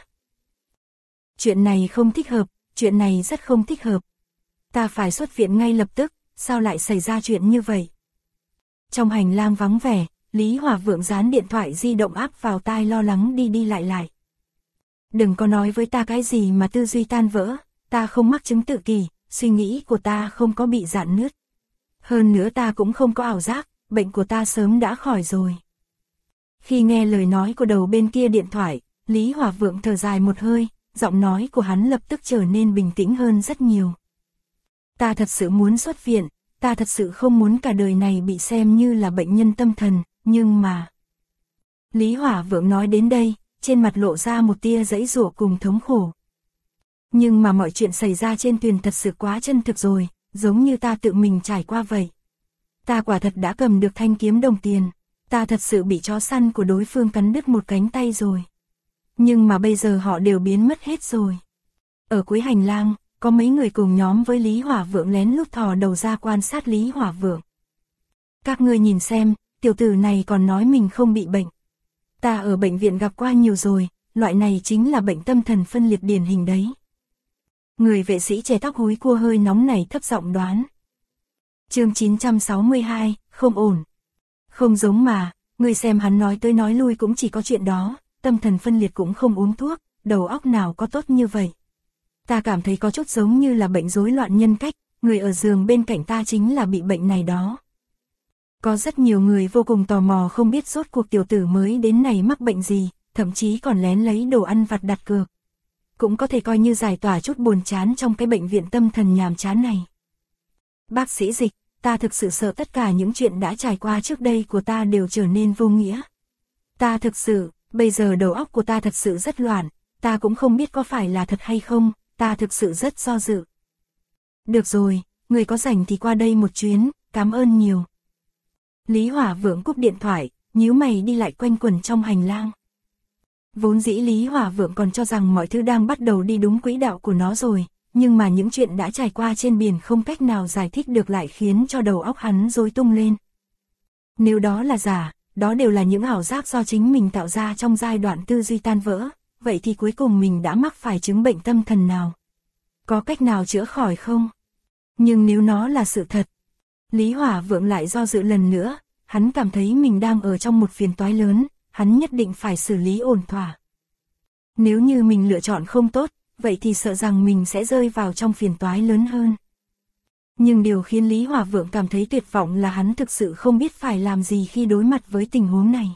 Chuyện này không thích hợp, chuyện này rất không thích hợp. Ta phải xuất viện ngay lập tức, sao lại xảy ra chuyện như vậy? Trong hành lang vắng vẻ, Lý Hỏa Vượng dán điện thoại di động áp vào tai lo lắng đi lại. Đừng có nói với ta cái gì mà tư duy tan vỡ, ta không mắc chứng tự kỷ, suy nghĩ của ta không có bị rạn nứt. Hơn nữa ta cũng không có ảo giác, bệnh của ta sớm đã khỏi rồi. Khi nghe lời nói của đầu bên kia điện thoại, Lý Hỏa Vượng thở dài một hơi, giọng nói của hắn lập tức trở nên bình tĩnh hơn rất nhiều. Ta thật sự muốn xuất viện, ta thật sự không muốn cả đời này bị xem như là bệnh nhân tâm thần, nhưng mà... Lý Hỏa Vượng nói đến đây, trên mặt lộ ra một tia giãy giụa cùng thống khổ. Nhưng mà mọi chuyện xảy ra trên thuyền thật sự quá chân thực rồi, giống như ta tự mình trải qua vậy. Ta quả thật đã cầm được thanh kiếm đồng tiền, ta thật sự bị chó săn của đối phương cắn đứt một cánh tay rồi. Nhưng mà bây giờ họ đều biến mất hết rồi. Ở cuối hành lang, có mấy người cùng nhóm với Lý Hỏa Vượng lén lút thò đầu ra quan sát Lý Hỏa Vượng. Các ngươi nhìn xem, tiểu tử này còn nói mình không bị bệnh. Ta ở bệnh viện gặp qua nhiều rồi, loại này chính là bệnh tâm thần phân liệt điển hình đấy. Người vệ sĩ che tóc húi cua hơi nóng này thấp giọng đoán. Chương 962, không ổn. Không giống mà, người xem hắn nói tới nói lui cũng chỉ có chuyện đó, tâm thần phân liệt cũng không uống thuốc, đầu óc nào có tốt như vậy. Ta cảm thấy có chút giống như là bệnh rối loạn nhân cách, người ở giường bên cạnh ta chính là bị bệnh này đó. Có rất nhiều người vô cùng tò mò không biết rốt cuộc tiểu tử mới đến này mắc bệnh gì, thậm chí còn lén lấy đồ ăn vặt đặt cược. Cũng có thể coi như giải tỏa chút buồn chán trong cái bệnh viện tâm thần nhàm chán này. Bác sĩ Dịch, ta thực sự sợ tất cả những chuyện đã trải qua trước đây của ta đều trở nên vô nghĩa. Ta thực sự, Bây giờ đầu óc của ta thật sự rất loạn, ta cũng không biết có phải là thật hay không, ta thực sự rất do dự. Được rồi, người có rảnh thì qua đây một chuyến, cảm ơn nhiều. Lý Hỏa Vượng cúp điện thoại, nhíu mày đi lại quanh quẩn trong hành lang. Vốn dĩ Lý Hỏa Vượng còn cho rằng mọi thứ đang bắt đầu đi đúng quỹ đạo của nó rồi, nhưng mà những chuyện đã trải qua trên biển không cách nào giải thích được lại khiến cho đầu óc hắn rối tung lên. Nếu đó là giả, đó đều là những ảo giác do chính mình tạo ra trong giai đoạn tư duy tan vỡ, vậy thì cuối cùng mình đã mắc phải chứng bệnh tâm thần nào? Có cách nào chữa khỏi không? Nhưng nếu nó là sự thật, Lý Hỏa Vượng lại do dự lần nữa, hắn cảm thấy mình đang ở trong một phiền toái lớn, hắn nhất định phải xử lý ổn thỏa. Nếu như mình lựa chọn không tốt, vậy thì sợ rằng mình sẽ rơi vào trong phiền toái lớn hơn. Nhưng điều khiến Lý Hỏa Vượng cảm thấy tuyệt vọng là hắn thực sự không biết phải làm gì khi đối mặt với tình huống này.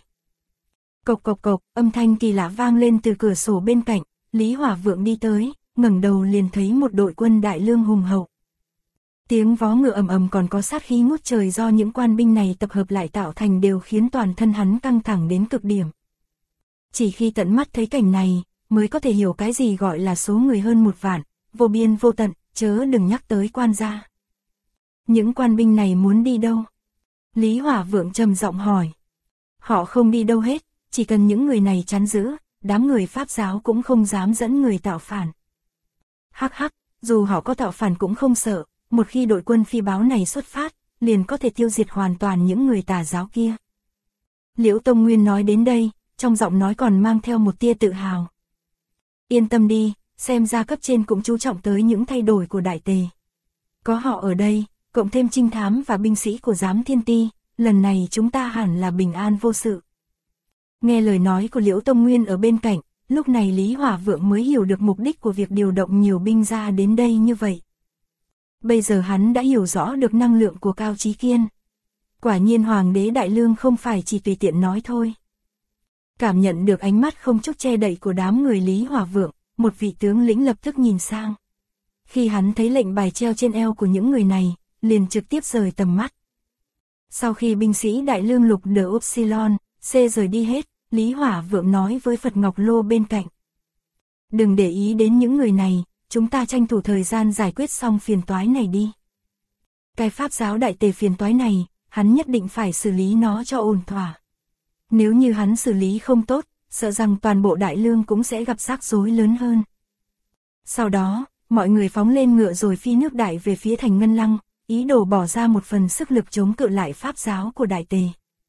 Cộc cộc cộc, âm thanh kỳ lạ vang lên từ cửa sổ bên cạnh, Lý Hỏa Vượng đi tới, ngẩng đầu liền thấy một đội quân đại lương hùng hậu. Tiếng vó ngựa ầm ầm còn có sát khí ngút trời do những quan binh này tập hợp lại tạo thành đều khiến toàn thân hắn căng thẳng đến cực điểm. Chỉ khi tận mắt thấy cảnh này, mới có thể hiểu cái gì gọi là số người hơn 1 vạn, vô biên vô tận, chớ đừng nhắc tới quan gia. Những quan binh này muốn đi đâu? Lý Hỏa Vượng trầm giọng hỏi. Họ không đi đâu hết, chỉ cần những người này chắn giữ, đám người Pháp giáo cũng không dám dẫn người tạo phản. Hắc hắc, dù họ có tạo phản cũng không sợ, một khi đội quân phi báo này xuất phát, liền có thể tiêu diệt hoàn toàn những người tà giáo kia. Liễu Tông Nguyên nói đến đây, trong giọng nói còn mang theo một tia tự hào. Yên tâm đi, xem ra cấp trên cũng chú trọng tới những thay đổi của đại tề. Có họ ở đây, cộng thêm trinh thám và binh sĩ của giám thiên ti, lần này chúng ta hẳn là bình an vô sự. Nghe lời nói của Liễu Tông Nguyên ở bên cạnh, lúc này Lý Hỏa Vượng mới hiểu được mục đích của việc điều động nhiều binh ra đến đây như vậy. Bây giờ hắn đã hiểu rõ được năng lượng của Cao Chí Kiên. Quả nhiên Hoàng đế Đại Lương không phải chỉ tùy tiện nói thôi. Cảm nhận được ánh mắt không chút che đậy của đám người Lý Hỏa Vượng, một vị tướng lĩnh lập tức nhìn sang. Khi hắn thấy lệnh bài treo trên eo của những người này, liền trực tiếp rời tầm mắt. Sau khi binh sĩ Đại Lương Lục de Upsilon, C rời đi hết, Lý Hỏa Vượng nói với Phật Ngọc Lô bên cạnh. Đừng để ý đến những người này, chúng ta tranh thủ thời gian giải quyết xong phiền toái này đi. Cái Pháp giáo đại tề phiền toái này, hắn nhất định phải xử lý nó cho ổn thỏa. Nếu như hắn xử lý không tốt, sợ rằng toàn bộ Đại Lương cũng sẽ gặp rắc rối lớn hơn. Sau đó, mọi người phóng lên ngựa rồi phi nước đại về phía thành Ngân Lăng, ý đồ bỏ ra một phần sức lực chống cự lại Pháp giáo của đại tề.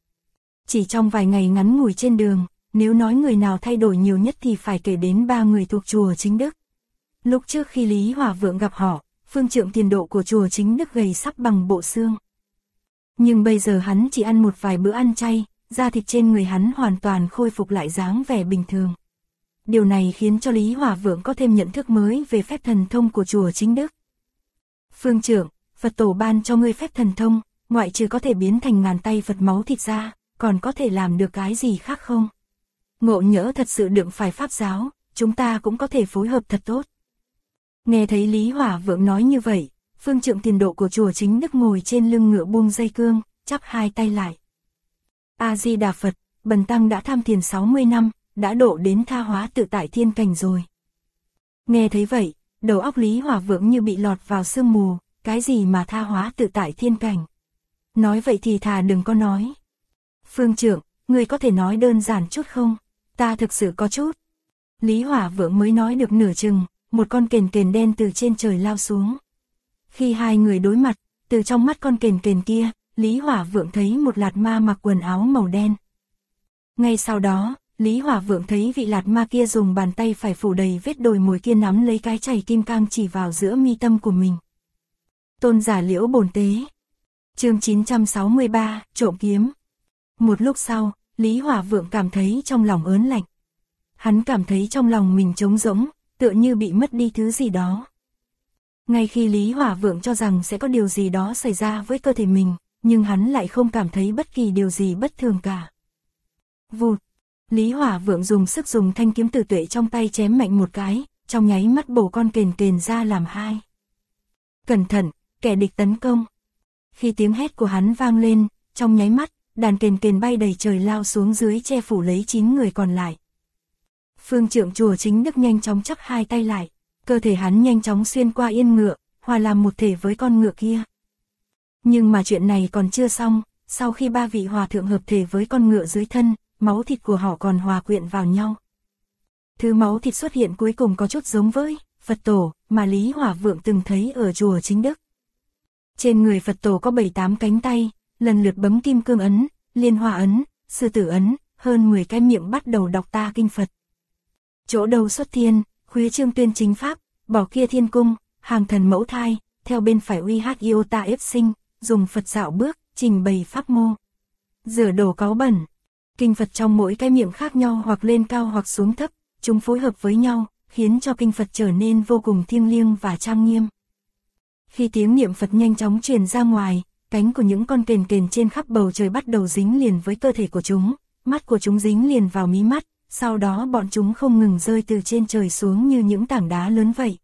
Chỉ trong vài ngày ngắn ngủi trên đường, nếu nói người nào thay đổi nhiều nhất thì phải kể đến 3 người thuộc chùa Chính Đức. Lúc trước khi Lý Hỏa Vượng gặp họ, phương trượng tiền độ của chùa Chính Đức gầy sắp bằng bộ xương. Nhưng bây giờ hắn chỉ ăn một vài bữa ăn chay, da thịt trên người hắn hoàn toàn khôi phục lại dáng vẻ bình thường. Điều này khiến cho Lý Hỏa Vượng có thêm nhận thức mới về phép thần thông của chùa Chính Đức. Phương trượng, Phật tổ ban cho ngươi phép thần thông, ngoại trừ có thể biến thành ngàn tay Phật máu thịt ra, còn có thể làm được cái gì khác không? Ngộ nhỡ thật sự đựng phải Pháp giáo, chúng ta cũng có thể phối hợp thật tốt. Nghe thấy Lý Hỏa Vượng nói như vậy, phương trượng tiền độ của chùa Chính Đức ngồi trên lưng ngựa buông dây cương, chắp hai tay lại. A-di-đà Phật, bần tăng đã tham thiền 60 năm, đã độ đến tha hóa tự tại thiên cảnh rồi. Nghe thấy vậy, đầu óc Lý Hỏa Vượng như bị lọt vào sương mù, cái gì mà tha hóa tự tại thiên cảnh? Nói vậy thì thà đừng có nói. Phương trượng, người có thể nói đơn giản chút không? Ta thực sự có chút. Lý Hỏa Vượng mới nói được nửa chừng, một con kền kền đen từ trên trời lao xuống. Khi hai người đối mặt, từ trong mắt con kền kền kia, Lý Hỏa Vượng thấy một lạt ma mặc quần áo màu đen. Ngay sau đó, Lý Hỏa Vượng thấy vị lạt ma kia dùng bàn tay phải phủ đầy vết đồi mồi kia nắm lấy cái chày kim cang chỉ vào giữa mi tâm của mình. Tôn giả Liễu Bổn Tế. Chương 963, trộm kiếm. Một lúc sau, Lý Hỏa Vượng cảm thấy trong lòng ớn lạnh. Hắn cảm thấy trong lòng mình trống rỗng, tựa như bị mất đi thứ gì đó. Ngay khi Lý Hỏa Vượng cho rằng sẽ có điều gì đó xảy ra với cơ thể mình, nhưng hắn lại không cảm thấy bất kỳ điều gì bất thường cả. Vụt! Lý Hỏa Vượng dùng sức dùng thanh kiếm tử tuệ trong tay chém mạnh một cái, trong nháy mắt bổ con kền kền ra làm hai. Cẩn thận, kẻ địch tấn công! Khi tiếng hét của hắn vang lên, trong nháy mắt, đàn kền kền bay đầy trời lao xuống dưới che phủ lấy 9 người còn lại. Phương trượng chùa Chính Đức nhanh chóng chắp hai tay lại, cơ thể hắn nhanh chóng xuyên qua yên ngựa, hòa làm một thể với con ngựa kia. Nhưng mà chuyện này còn chưa xong, sau khi ba vị hòa thượng hợp thể với con ngựa dưới thân, máu thịt của họ còn hòa quyện vào nhau. Thứ máu thịt xuất hiện cuối cùng có chút giống với Phật tổ mà Lý Hỏa Vượng từng thấy ở chùa Chính Đức. Trên người Phật tổ có 7-8 cánh tay, lần lượt bấm kim cương ấn, liên hoa ấn, sư tử ấn, hơn 10 cái miệng bắt đầu đọc ta kinh Phật. Chỗ đầu xuất thiên, khuya trương tuyên chính pháp, bỏ kia thiên cung, hàng thần mẫu thai, theo bên phải uy hát iota ép sinh, dùng Phật dạo bước, trình bày pháp mô. Rửa đổ cáu bẩn. Kinh Phật trong mỗi cái miệng khác nhau hoặc lên cao hoặc xuống thấp, chúng phối hợp với nhau, khiến cho kinh Phật trở nên vô cùng thiêng liêng và trang nghiêm. Khi tiếng niệm Phật nhanh chóng truyền ra ngoài, cánh của những con kền kền trên khắp bầu trời bắt đầu dính liền với cơ thể của chúng, mắt của chúng dính liền vào mí mắt, sau đó bọn chúng không ngừng rơi từ trên trời xuống như những tảng đá lớn vậy.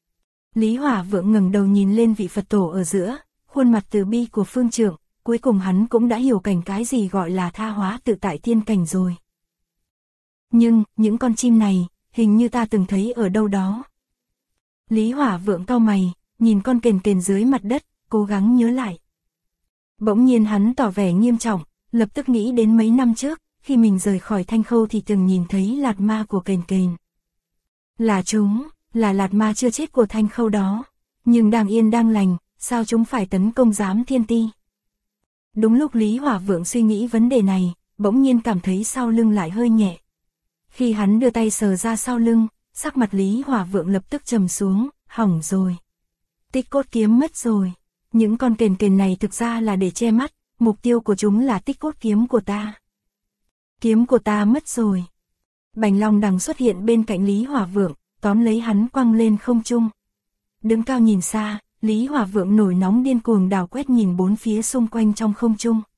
Lý Hỏa Vượng ngẩng đầu nhìn lên vị Phật tổ ở giữa, khuôn mặt từ bi của phương trượng, cuối cùng hắn cũng đã hiểu cảnh cái gì gọi là tha hóa tự tại tiên cảnh rồi. Nhưng, những con chim này, hình như ta từng thấy ở đâu đó. Lý Hỏa Vượng cau mày, nhìn con kền kền dưới mặt đất, cố gắng nhớ lại. Bỗng nhiên hắn tỏ vẻ nghiêm trọng, lập tức nghĩ đến mấy năm trước, khi mình rời khỏi Thanh Khâu thì từng nhìn thấy lạt ma của kền kền. Là chúng, là lạt ma chưa chết của Thanh Khâu đó, nhưng đang yên đang lành, sao chúng phải tấn công Giám Thiên Ti? Đúng lúc Lý Hỏa Vượng suy nghĩ vấn đề này, bỗng nhiên cảm thấy sau lưng lại hơi nhẹ. Khi hắn đưa tay sờ ra sau lưng, sắc mặt Lý Hỏa Vượng lập tức trầm xuống, hỏng rồi. Tích cốt kiếm mất rồi. Những con kền kền này thực ra là để che mắt, mục tiêu của chúng là tích cốt kiếm của ta. Kiếm của ta mất rồi. Bành Long Đằng xuất hiện bên cạnh Lý Hỏa Vượng, tóm lấy hắn quăng lên không trung. Đứng cao nhìn xa, Lý Hỏa Vượng nổi nóng điên cuồng đào quét nhìn bốn phía xung quanh trong không trung.